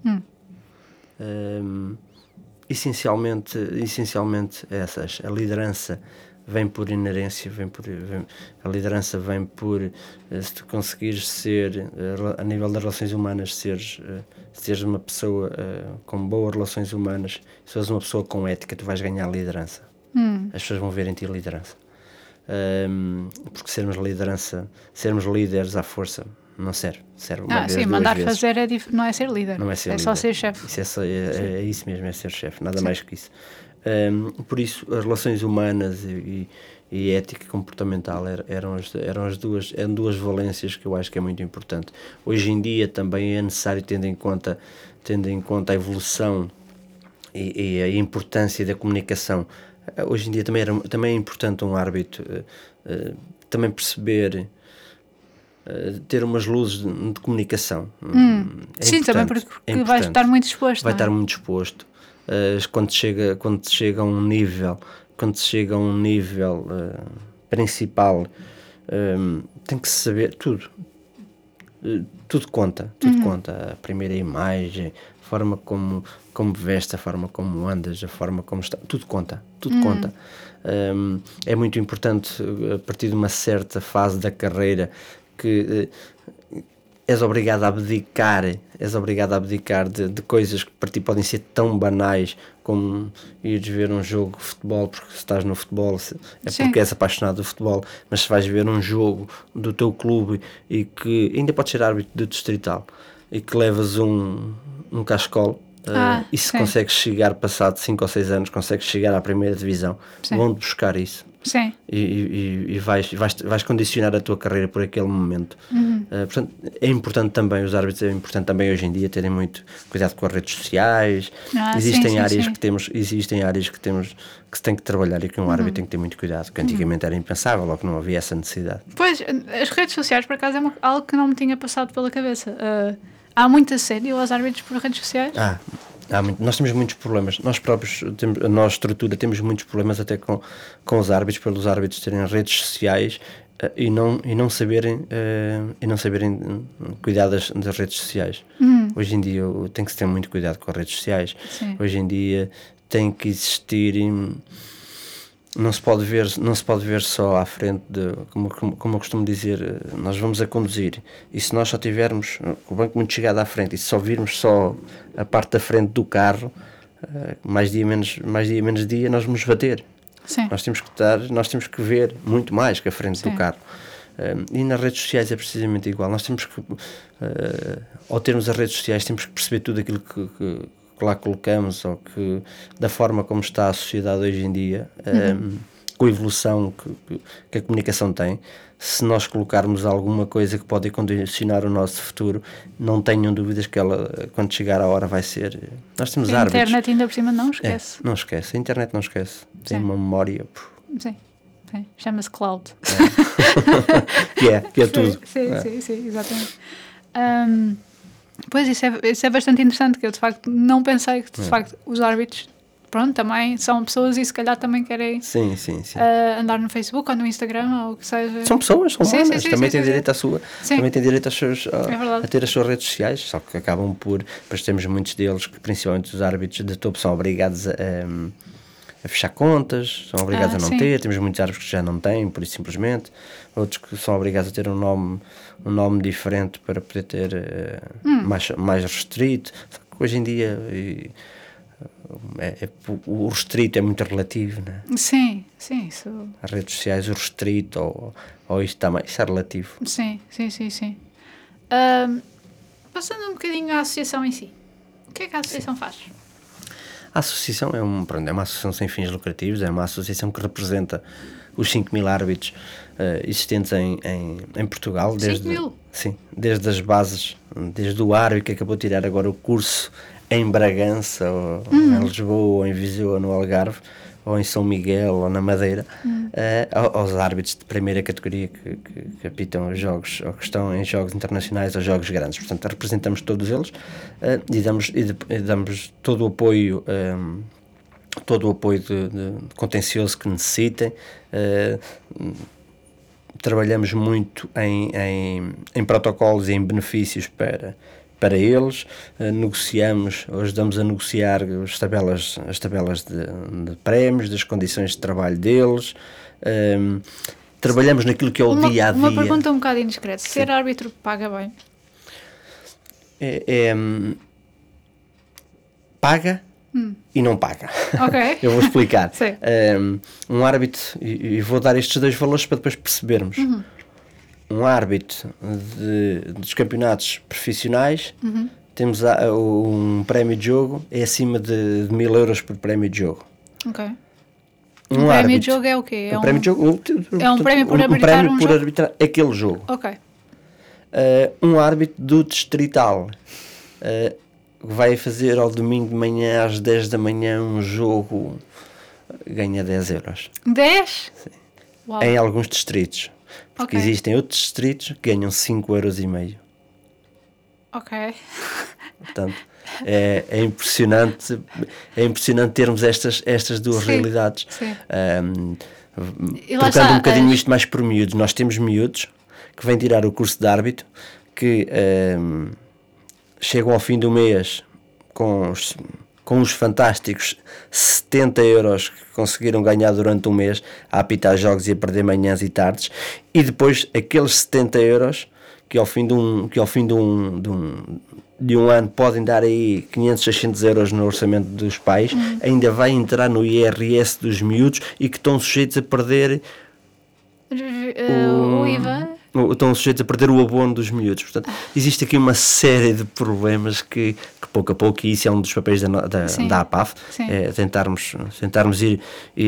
Essencialmente essas. A liderança vem por inerência, a liderança vem por, se tu conseguires ser, a nível das relações humanas, seres uma pessoa com boas relações humanas, se fores uma pessoa com ética, tu vais ganhar liderança. As pessoas vão ver em ti liderança. Porque sermos líderes à força não serve. Uma vez, sim, mandar vezes. fazer não é ser líder. Não é ser líder. Só ser chefe. É isso mesmo, é ser chefe, nada mais que isso. Por isso, as relações humanas e ética comportamental eram duas valências que eu acho que é muito importante. Hoje em dia também é necessário, tendo em conta a evolução e a importância da comunicação. Hoje em dia também é importante um árbitro também perceber, ter umas luzes de comunicação. Sim, também porque vai estar muito exposto. Vai estar muito exposto. Quando se chega a um nível principal, tem que se saber tudo. Tudo conta. A primeira imagem, a forma como veste, a forma como andas, a forma como está, tudo conta. É muito importante, a partir de uma certa fase da carreira, que és obrigado a abdicar de coisas que para ti podem ser tão banais como ires ver um jogo de futebol, porque se estás no futebol porque és apaixonado do futebol, mas se vais ver um jogo do teu clube e que ainda podes ser árbitro do distrital e que levas um cascolo, e se consegues chegar, passado 5 ou 6 anos, consegues chegar à primeira divisão, vão-te buscar isso. Sim. E vais condicionar a tua carreira por aquele momento. Portanto, é importante também, os árbitros, é importante também hoje em dia terem muito cuidado com as redes sociais. Existem áreas que se tem que trabalhar e que um árbitro tem que ter muito cuidado, que antigamente era impensável ou que não havia essa necessidade. Pois, as redes sociais, por acaso, é algo que não me tinha passado pela cabeça. Há muito assédio aos árbitros por redes sociais? Nós temos muitos problemas. Nós próprios, a nossa estrutura, temos muitos problemas até com os árbitros, pelos árbitros terem redes sociais e não saberem cuidar das redes sociais. Hoje em dia tem que se ter muito cuidado com as redes sociais. Sim. Hoje em dia tem que existir... Não se pode ver só à frente como eu costumo dizer, nós vamos a conduzir e se nós só tivermos o banco muito chegado à frente e se só virmos só a parte da frente do carro, mais dia menos dia nós vamos bater. Sim. Nós temos que ver muito mais que a frente do carro. E nas redes sociais é precisamente igual. Nós temos que, ao termos as redes sociais, temos que perceber tudo aquilo que lá colocamos, ou que da forma como está a sociedade hoje em dia, com a evolução que a comunicação tem. Se nós colocarmos alguma coisa que pode condicionar o nosso futuro, não tenham dúvidas que ela, quando chegar a hora, vai ser... Nós temos árbitros. A internet ainda por cima não esquece. Não esquece, a internet não esquece. Tem uma memória. Sim. Chama-se cloud. Que é tudo. Sim, exatamente. Pois, isso é bastante interessante, que eu de facto não pensei que de facto os árbitros, pronto, também são pessoas e se calhar também querem andar no Facebook ou no Instagram ou o que seja. São pessoas, são humanas, também têm direito à sua, também têm direito a ter as suas redes sociais, só que acabam por, depois temos muitos deles que, principalmente os árbitros de topo, são obrigados a fechar contas, são obrigados a não ter. Temos muitos árbitros que já não têm, por isso simplesmente. Outros que são obrigados a ter um nome diferente para poder ter mais restrito. Hoje em dia o restrito é muito relativo, não é? Sim, isso... As redes sociais, o restrito ou isto também, isso é relativo. Sim. Passando um bocadinho à associação em si, o que é que a associação faz? A associação é uma associação sem fins lucrativos, é uma associação que representa os 5.000 árbitros existentes em Portugal. 5.000? Sim, desde as bases, desde o árbitro que acabou de tirar agora o curso em Bragança, ou em Lisboa, ou em Viseu, ou no Algarve, ou em São Miguel, ou na Madeira, aos árbitros de primeira categoria que apitam os jogos, ou que estão em jogos internacionais ou jogos grandes. Portanto, representamos todos eles e damos todo o apoio todo o apoio de contencioso que necessitem. Trabalhamos muito em protocolos e em benefícios para eles, ajudamos a negociar as tabelas de prémios, das condições de trabalho deles. Trabalhamos naquilo que é o dia-a-dia. Uma pergunta um bocado indiscreta. Ser árbitro paga bem? Paga e não paga. Ok. Eu vou explicar. Sim. Um árbitro, e vou dar estes dois valores para depois percebermos. Um árbitro dos campeonatos profissionais, temos um prémio de jogo, é acima de 1.000 euros por prémio de jogo. Ok. Um prémio de jogo é o quê? Prémio de jogo, é um prémio por arbitrar um jogo? Arbitrar aquele jogo. Ok. Um árbitro do distrital vai fazer ao domingo de manhã às 10 da manhã um jogo, ganha 10 euros. 10? Sim. Uau. Em alguns distritos. Porque existem outros distritos que ganham 5,5 euros. Ok. Portanto, é impressionante termos estas duas realidades. Sim. Trocando um bocadinho isto mais por miúdos, nós temos miúdos que vêm tirar o curso de árbitro, que chegam ao fim do mês com os fantásticos 70 euros que conseguiram ganhar durante um mês a apitar jogos e a perder manhãs e tardes, e depois aqueles 70 euros que ao fim de um ano podem dar aí 500, 600 euros no orçamento dos pais, ainda vai entrar no IRS dos miúdos e que estão sujeitos a perder o IVA. Estão sujeitos a perder o abono dos miúdos. Portanto, existe aqui uma série de problemas que pouco a pouco, e isso é um dos papéis da APAF, é tentarmos ir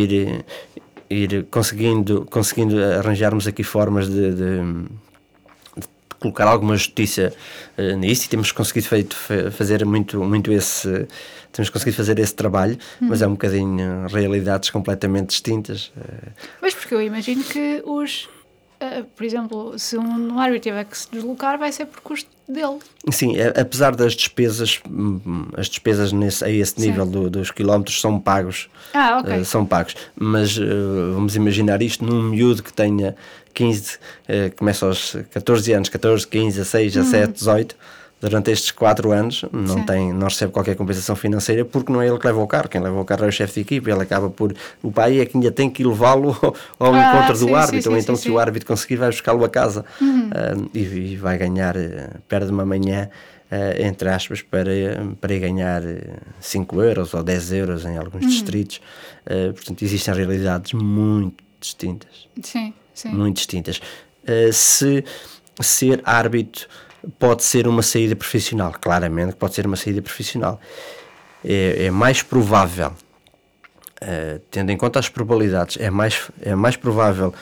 conseguindo arranjarmos aqui formas de colocar alguma justiça nisso, e temos conseguido fazer temos conseguido fazer esse trabalho, mas é um bocadinho realidades completamente distintas. Mas porque eu imagino que por exemplo, se um árbitro tiver que se deslocar, vai ser por custo dele. Sim, apesar das despesas, as despesas a esse nível dos quilómetros são pagos. Ok. São pagos, mas vamos imaginar isto num miúdo que tenha 15, começa aos 14 anos, 14, 15, 16, 17, 18, durante estes 4 anos não recebe qualquer compensação financeira, porque não é ele que leva o carro. Quem leva o carro é o chefe de equipe. Ele acaba por... O pai é que ainda tem que levá-lo ao encontro do árbitro, ou então se o árbitro conseguir vai buscá-lo a casa, e vai ganhar, perde uma manhã, entre aspas, para ir ganhar 5 euros ou 10 euros em alguns distritos. Portanto, existem realidades muito distintas. Sim. Muito distintas. Se ser árbitro pode ser uma saída profissional, claramente pode ser uma saída profissional. É mais provável, tendo em conta as probabilidades, é mais provável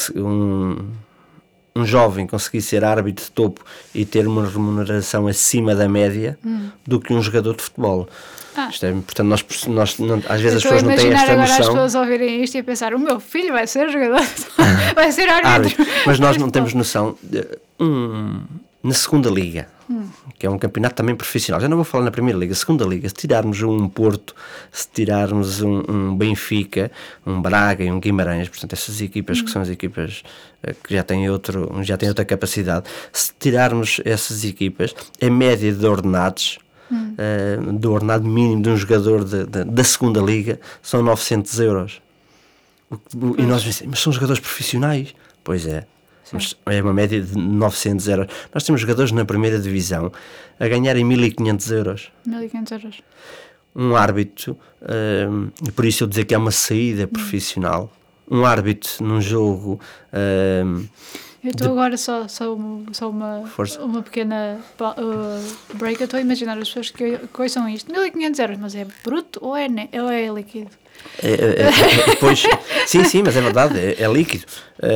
um jovem conseguir ser árbitro de topo e ter uma remuneração acima da média do que um jogador de futebol. Portanto, nós às vezes as pessoas não têm esta noção. Agora as pessoas ouvirem isto e a pensar: o meu filho vai ser jogador, vai ser árbitro. Mas nós não temos noção. Na segunda liga, que é um campeonato também profissional, já não vou falar na primeira liga, segunda liga, se tirarmos um Porto, se tirarmos um Benfica, um Braga e um Guimarães, portanto essas equipas que são as equipas que já têm outra capacidade, se tirarmos essas equipas, a média de ordenados, do ordenado mínimo de um jogador da segunda liga são 900 euros. E nós dizemos, mas são jogadores profissionais? Pois é. Mas é uma média de 900 euros. Nós temos jogadores na primeira divisão a ganharem 1.500 euros. 1.500 euros. Um árbitro, por isso eu dizer que é uma saída profissional. Um árbitro num jogo... eu estou agora só uma pequena break. Eu estou a imaginar as pessoas que ouçam isto. 1.500 euros, mas é bruto ou é líquido? Pois, sim, mas é verdade, é líquido.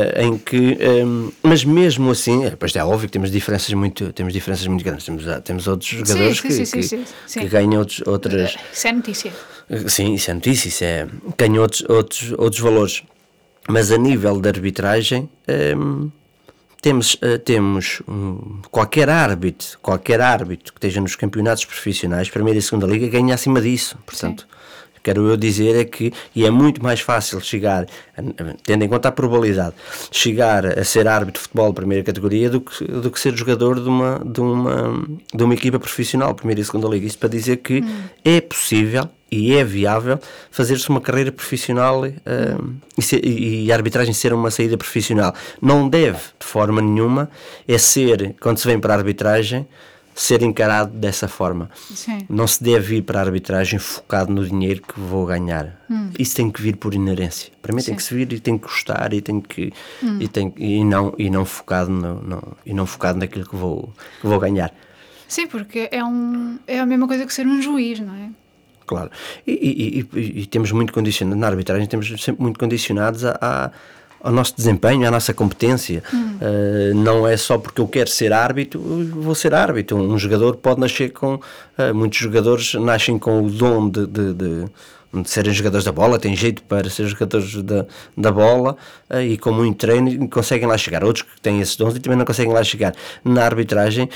Mas mesmo assim, pois é óbvio que temos diferenças muito grandes. Temos outros jogadores que ganham outras. Isso é notícia. Sim, isso é notícia. Ganham outros valores. Mas a nível de arbitragem, temos qualquer árbitro que esteja nos campeonatos profissionais, primeira e segunda liga, ganha acima disso. Portanto, quero eu dizer é que é muito mais fácil chegar, tendo em conta a probabilidade, chegar a ser árbitro de futebol de primeira categoria do que ser jogador de uma equipa profissional, primeira e segunda liga. Isso para dizer que é possível e é viável fazer-se uma carreira profissional e a arbitragem ser uma saída profissional. Não deve, de forma nenhuma, quando se vem para a arbitragem, ser encarado dessa forma. Sim. Não se deve ir para a arbitragem focado no dinheiro que vou ganhar. Isso tem que vir por inerência. Para mim tem que se vir e tem que gostar e tem que e não focado não focado naquilo que vou ganhar. Sim, porque é a mesma coisa que ser um juiz, não é? Claro. E temos muito condicionado na arbitragem, temos sempre muito condicionados ao nosso desempenho, à nossa competência. Não é só porque eu quero ser árbitro, vou ser árbitro. Um jogador pode nascer com... muitos jogadores nascem com o dom de serem jogadores da bola, têm jeito para ser jogadores da bola e com muito treino conseguem lá chegar. Outros que têm esses dons e também não conseguem lá chegar. Na arbitragem...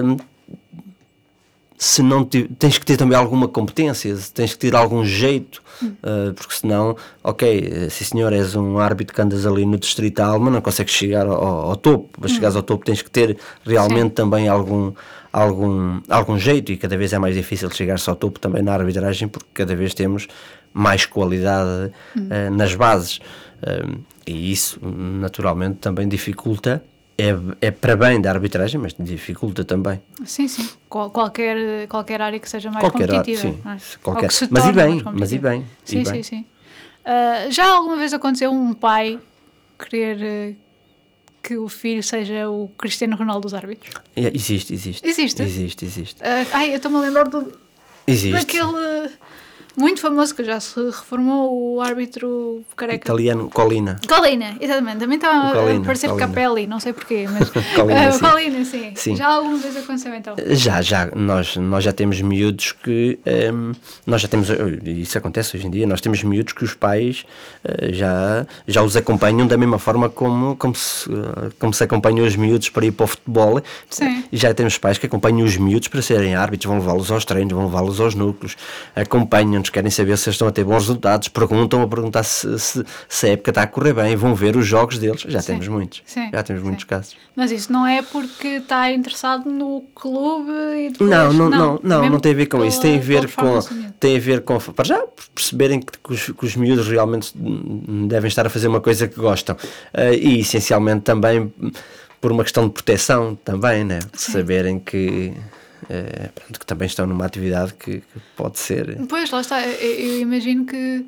se não tens que ter também alguma competência, tens que ter algum jeito, porque senão, sim senhor, és um árbitro que andas ali no distrital, mas não consegues chegar ao topo. Para chegares ao topo tens que ter realmente também algum jeito, e cada vez é mais difícil chegar-se ao topo também na arbitragem, porque cada vez temos mais qualidade nas bases, e isso naturalmente também dificulta. É para bem da arbitragem, mas dificulta também. Sim. Qualquer área que seja mais competitiva. Sim, não é? qualquer. Mas e bem. Sim. Já alguma vez aconteceu um pai querer que o filho seja o Cristiano Ronaldo dos árbitros? Existe. Existe? Eu estou-me a lembrar daquele... muito famoso, que já se reformou, o árbitro careca. Italiano, Collina, exatamente. Também está a parecer Capelli, não sei porquê, mas... Collina, sim. Já alguma vez aconteceu, então? Já. Nós já temos miúdos que... nós já temos... Isso acontece hoje em dia. Nós temos miúdos que os pais já os acompanham da mesma forma como se acompanham os miúdos para ir para o futebol. Sim. Já temos pais que acompanham os miúdos para serem árbitros, vão levá-los aos treinos, vão levá-los aos núcleos, acompanham-nos, querem saber se eles estão a ter bons resultados, perguntam a perguntar se a época está a correr bem, vão ver os jogos deles. Já temos muitos. Já temos muitos casos. Mas isso não é porque está interessado no clube e depois... Não tem a ver com isso. Tem a ver com para já perceberem que os miúdos realmente devem estar a fazer uma coisa que gostam, e essencialmente também por uma questão de proteção também, né? Saberem que também estão numa atividade que pode ser... Pois, lá está. Eu imagino que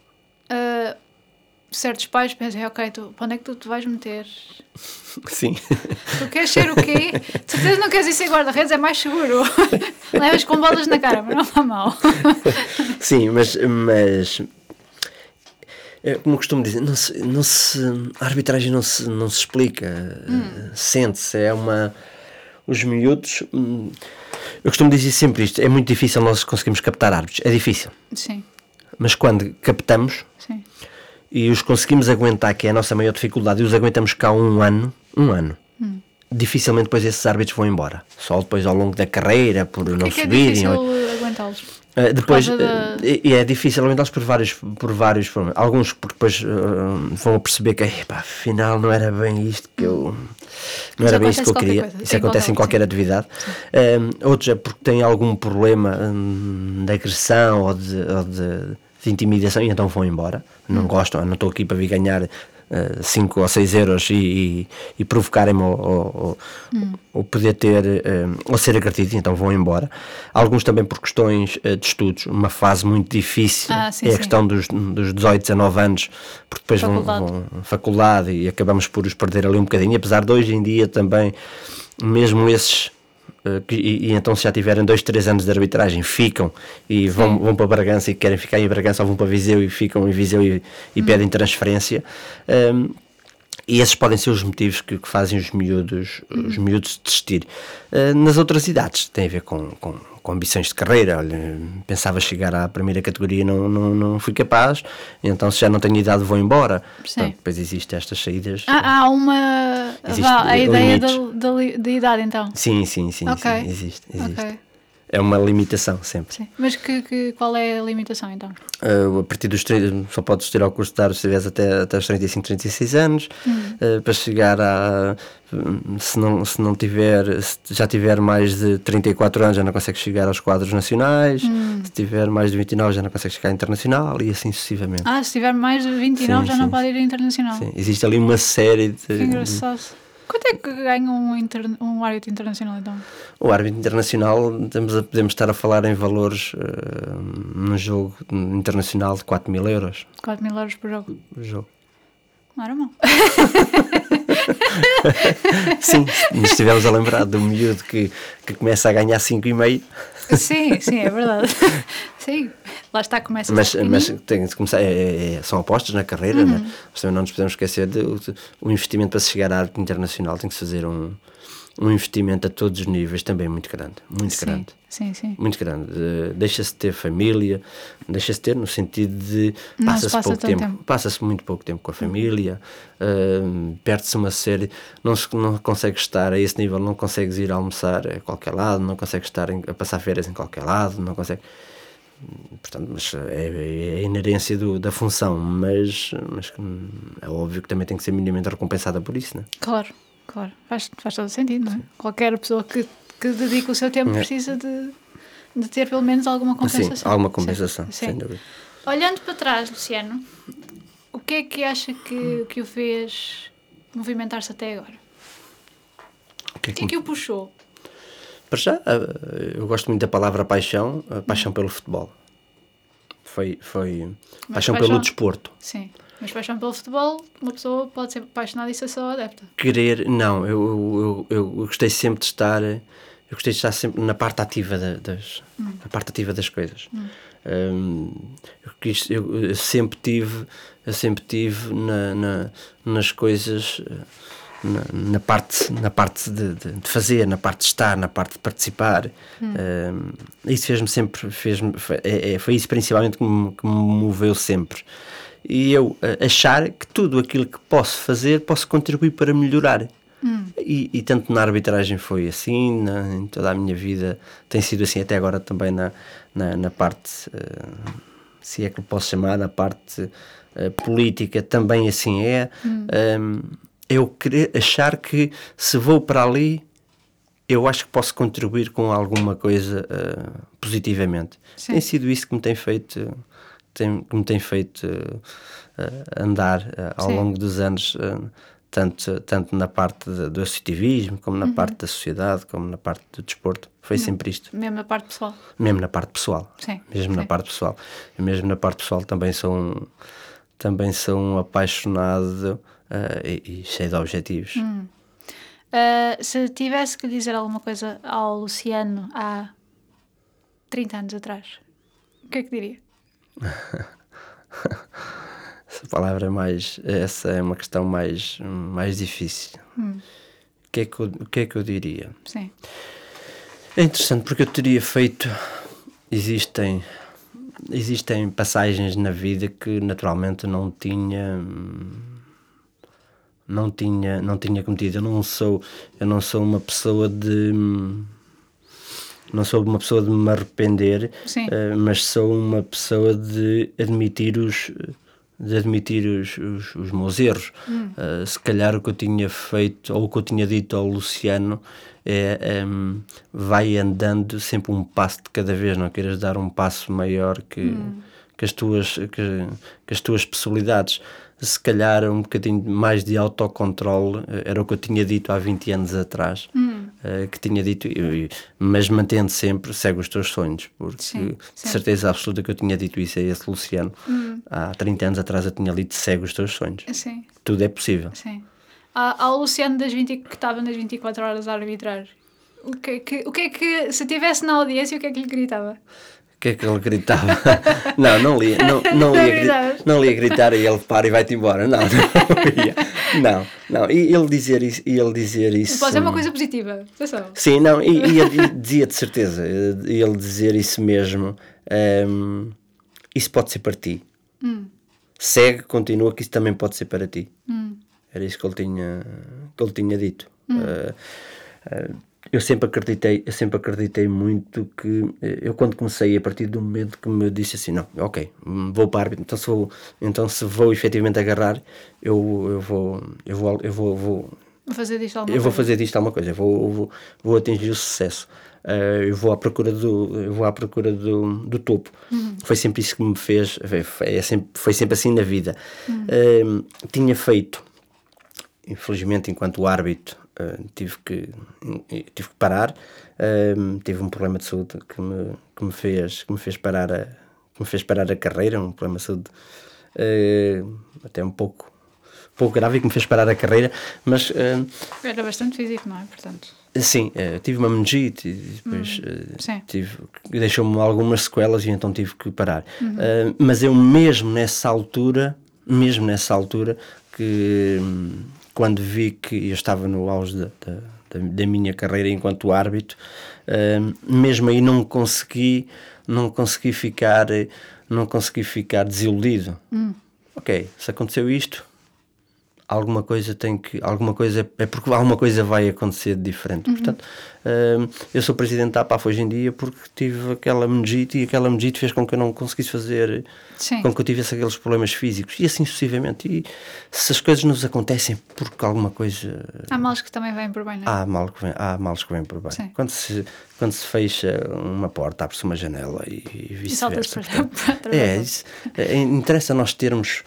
certos pais pensem, para onde é que tu te vais meter? Sim. Tu queres ser o quê? De certeza não queres ir ser guarda-redes, é mais seguro. Levas com bolas na cara, mas não está mal. Sim, mas como costumo dizer, a arbitragem não se explica, sente-se, os miúdos... Eu costumo dizer sempre isto, é muito difícil nós conseguirmos captar árbitros, é difícil. Sim. Mas quando captamos, sim, e os conseguimos aguentar, que é a nossa maior dificuldade, e os aguentamos cá um ano, dificilmente depois esses árbitros vão embora. Só depois ao longo da carreira, por não subirem. É difícil aguentá-los? Depois, é difícil aguentá-los por vários problemas. Alguns porque depois vão perceber que afinal não era bem isto que eu... Não era bem isto que eu queria. Isso acontece em qualquer atividade. Outros é porque têm algum problema de agressão ou de intimidação e então vão embora. Não gostam, não estou aqui para vir ganhar 5 ou 6 euros e provocarem-me ou poder ter ou ser agredido, então vão embora. Alguns também por questões de estudos, uma fase muito difícil, a questão dos 18, 19 anos, porque depois vão faculdade e acabamos por os perder ali um bocadinho, apesar de hoje em dia também, mesmo esses e então se já tiverem 2, 3 anos de arbitragem ficam e vão para Bragança e querem ficar em Bragança, ou vão para Viseu e ficam em Viseu e pedem transferência, e esses podem ser os motivos que fazem os miúdos desistir. Nas outras idades tem a ver com ambições de carreira. Olha, pensava chegar à primeira categoria, não fui capaz, então se já não tenho idade vou embora. Portanto, depois existem estas saídas. Há uma... a ideia da idade, então? Sim, existe. Okay. é uma limitação sempre. Sim. Mas qual é a limitação então? A partir dos 30, só podes tirar o curso de árbitro se tiveres até os 35, 36 anos. Para chegar a... Se já tiver mais de 34 anos já não consegue chegar aos quadros nacionais. Se tiver mais de 29 já não consegue chegar a internacional e assim sucessivamente. Se tiver mais de 29 já não pode ir a internacional. Sim, existe ali uma série de... Que engraçado. Quanto é que ganha um árbitro internacional então? O árbitro internacional, podemos estar a falar em valores num jogo internacional de 4.000 euros. 4.000 euros por jogo? Por jogo. Não era mal. Sim, nos estivemos a lembrar do miúdo que começa a ganhar 5,5. Sim, é verdade. Sim, lá está, começa mas tem de começar, são apostas na carreira, né? Mas também não nos podemos esquecer o investimento para se chegar à árbitro internacional. Tem que se fazer um investimento a todos os níveis também muito grande, grande. Sim. Muito grande. Deixa-se ter família, deixa-se ter no sentido de passa-se muito pouco tempo com a família, perde-se uma série, não consegues estar a esse nível, não consegues ir almoçar a qualquer lado, não consegues estar a passar férias em qualquer lado, não consegues. Portanto, mas é a inerência da função, mas é óbvio que também tem que ser minimamente recompensada por isso, não é? Claro, faz todo sentido, não é? Qualquer pessoa que dedique o seu tempo precisa de ter pelo menos alguma compensação. Sim, alguma compensação, sem dúvida. Olhando para trás, Luciano, o que é que acha que o fez movimentar-se até agora? O que é que o puxou? Para já, eu gosto muito da palavra paixão, paixão pelo futebol. Foi paixão pelo desporto. Sim, mas paixão pelo futebol, uma pessoa pode ser apaixonada e ser só adepta. Não, eu gostei sempre de estar... Eu gostei de estar sempre na parte ativa das coisas. Eu sempre tive nas coisas... Na parte de fazer, na parte de estar, na parte de participar. Isso foi isso principalmente que me moveu sempre. E eu achar que tudo aquilo que posso fazer, posso contribuir para melhorar. E tanto na arbitragem foi assim, em toda a minha vida tem sido assim, até agora também na parte, se é que eu posso chamar, na parte política também assim é. Eu querer achar que se vou para ali, eu acho que posso contribuir com alguma coisa positivamente. Sim. Tem sido isso que me tem feito andar ao longo dos anos, tanto na parte do associativismo, como na parte da sociedade, como na parte do desporto. Foi sempre isto. Mesmo na parte pessoal? Mesmo na parte pessoal. Sim. Na parte pessoal. Eu mesmo na parte pessoal também sou um apaixonado e cheio de objetivos. Se tivesse que dizer alguma coisa ao Luciano há 30 anos atrás, o que é que diria? Essa é uma questão mais difícil. O que é que eu diria? Sim. É interessante porque eu teria feito... Existem passagens na vida que naturalmente não tinha cometido. Eu não sou uma pessoa de me arrepender, mas sou uma pessoa de admitir os meus erros. Se calhar o que eu tinha feito ou o que eu tinha dito ao Luciano vai andando sempre um passo de cada vez, não queiras dar um passo maior que as tuas possibilidades. Se calhar um bocadinho mais de autocontrole era o que eu tinha dito há 20 anos atrás, que tinha dito, mas mantendo sempre, segue os teus sonhos, porque de certeza absoluta que eu tinha dito isso a esse Luciano. Há 30 anos atrás eu tinha lido segue os teus sonhos. Sim. Tudo é possível. Sim. Ao Luciano que estava nas 24 horas a arbitrar, o que é que, se estivesse na audiência, o que é que lhe gritava? O que é que ele gritava? Não ia gritar e ele para e vai-te embora. Não ia. E ele dizer isso. Pode ser uma coisa positiva. Atenção. Sim, não. E ele dizia de certeza. Ele dizer isso mesmo. Isso pode ser para ti. Segue, continua, que isso também pode ser para ti. Era isso que ele tinha dito. eu sempre acreditei muito que eu, quando comecei, a partir do momento que me disse assim, não, ok, vou para árbitro, então se vou efetivamente agarrar, eu vou fazer disto alguma eu vou coisa. fazer disto alguma coisa, vou atingir o sucesso. Eu vou à procura do topo. Foi sempre isso que me fez, foi sempre assim na vida. Tinha feito, infelizmente, enquanto árbitro, tive que parar. Tive um problema de saúde que me fez parar a carreira, um problema de saúde até um pouco grave, que me fez parar a carreira, mas era bastante físico, não é? Portanto, sim, tive uma meningite e depois deixou-me algumas sequelas e então tive que parar. Mas eu mesmo nessa altura, que quando vi que eu estava no auge da minha carreira enquanto árbitro, mesmo aí não consegui ficar desiludido. Ok, se aconteceu isto, alguma coisa é porque alguma coisa vai acontecer de diferente. Portanto, eu sou presidente da APAF hoje em dia porque tive aquela meningite, e aquela meningite fez com que eu não conseguisse fazer, com que eu tivesse aqueles problemas físicos, e assim sucessivamente. E se as coisas nos acontecem porque alguma coisa... Há males que também vêm por bem, não é? Há males que vêm por bem. Sim. Quando se fecha uma porta, abre-se uma janela e vice-versa. Interessa nós termos,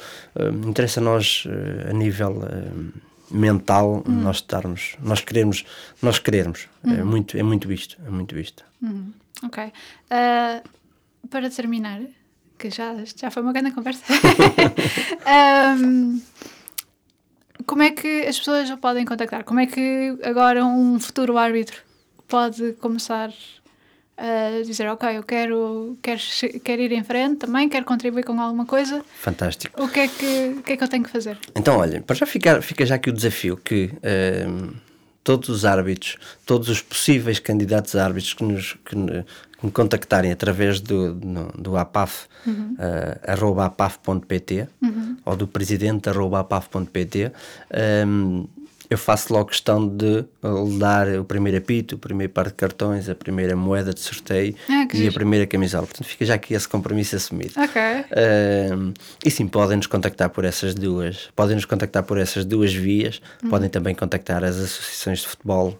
a nível mental, nós querermos. É muito isto. Ok. Para terminar, que já foi uma grande conversa, como é que as pessoas o podem contactar? Como é que agora um futuro árbitro pode começar a dizer, ok, eu quero ir em frente também, quero contribuir com alguma coisa? Fantástico. O que é que eu tenho que fazer? Então, olha, para já fica já aqui o desafio que todos os árbitros, todos os possíveis candidatos a árbitros que me contactarem através do APAF, @apaf.pt, ou do presidente @apaf.pt, eu faço logo questão de dar o primeiro apito, o primeiro par de cartões, a primeira moeda de sorteio e a primeira camisola. Portanto, fica já aqui esse compromisso assumido. Ok. E sim, podem-nos contactar por essas duas vias. Podem também contactar as associações de futebol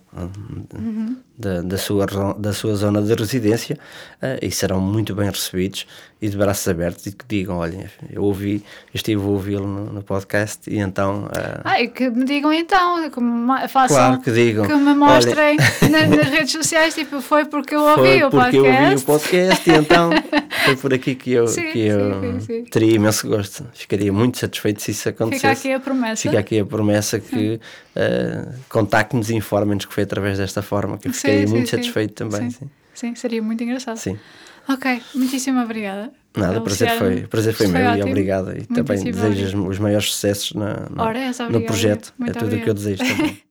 da sua zona de residência, e serão muito bem recebidos e de braços abertos, e que digam, olha, eu estive a ouvi-lo no podcast, e então... E que me digam então, façam, claro que digam, que me mostrem nas redes sociais, tipo, foi porque eu ouvi o podcast e então foi por aqui que eu sim. teria imenso gosto. Ficaria muito satisfeito se isso acontecesse. Fica aqui a promessa que contacte-nos e informem-nos que foi através desta forma, que eu ficaria muito satisfeito também. Sim, seria muito engraçado. Sim. Ok, muitíssimo obrigada. Nada, o prazer foi meu, e obrigado. E também desejo os maiores sucessos no projeto. Muito tudo o que eu desejo também.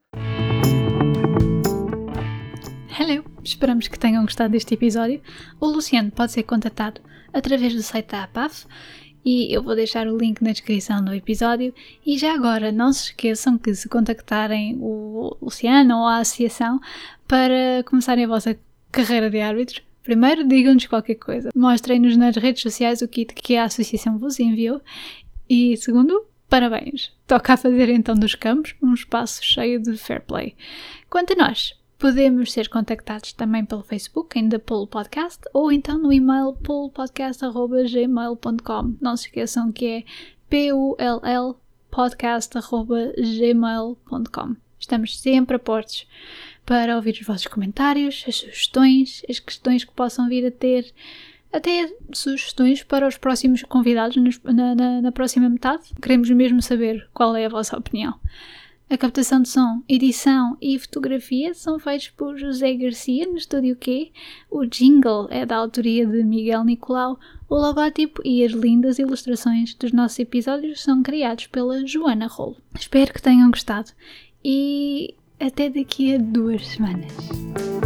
Hello, esperamos que tenham gostado deste episódio. O Luciano pode ser contatado através do site da APAF, e eu vou deixar o link na descrição do episódio. E já agora, não se esqueçam que, se contactarem o Luciano ou a associação para começarem a vossa carreira de árbitros, primeiro digam-nos qualquer coisa, mostrem-nos nas redes sociais o kit que a associação vos enviou, e segundo, parabéns, toca a fazer então dos campos um espaço cheio de fair play. Quanto a nós, podemos ser contactados também pelo Facebook, em The Pull Podcast, ou então no e-mail pullpodcast@gmail.com. Não se esqueçam que é pullpodcast@gmail.com. Estamos sempre a postos para ouvir os vossos comentários, as sugestões, as questões que possam vir a ter, até sugestões para os próximos convidados na próxima metade. Queremos mesmo saber qual é a vossa opinião. A captação de som, edição e fotografia são feitos por José Garcia no Estúdio Q. O jingle é da autoria de Miguel Nicolau. O logótipo e as lindas ilustrações dos nossos episódios são criados pela Joana Rolo. Espero que tenham gostado e até daqui a 2 semanas.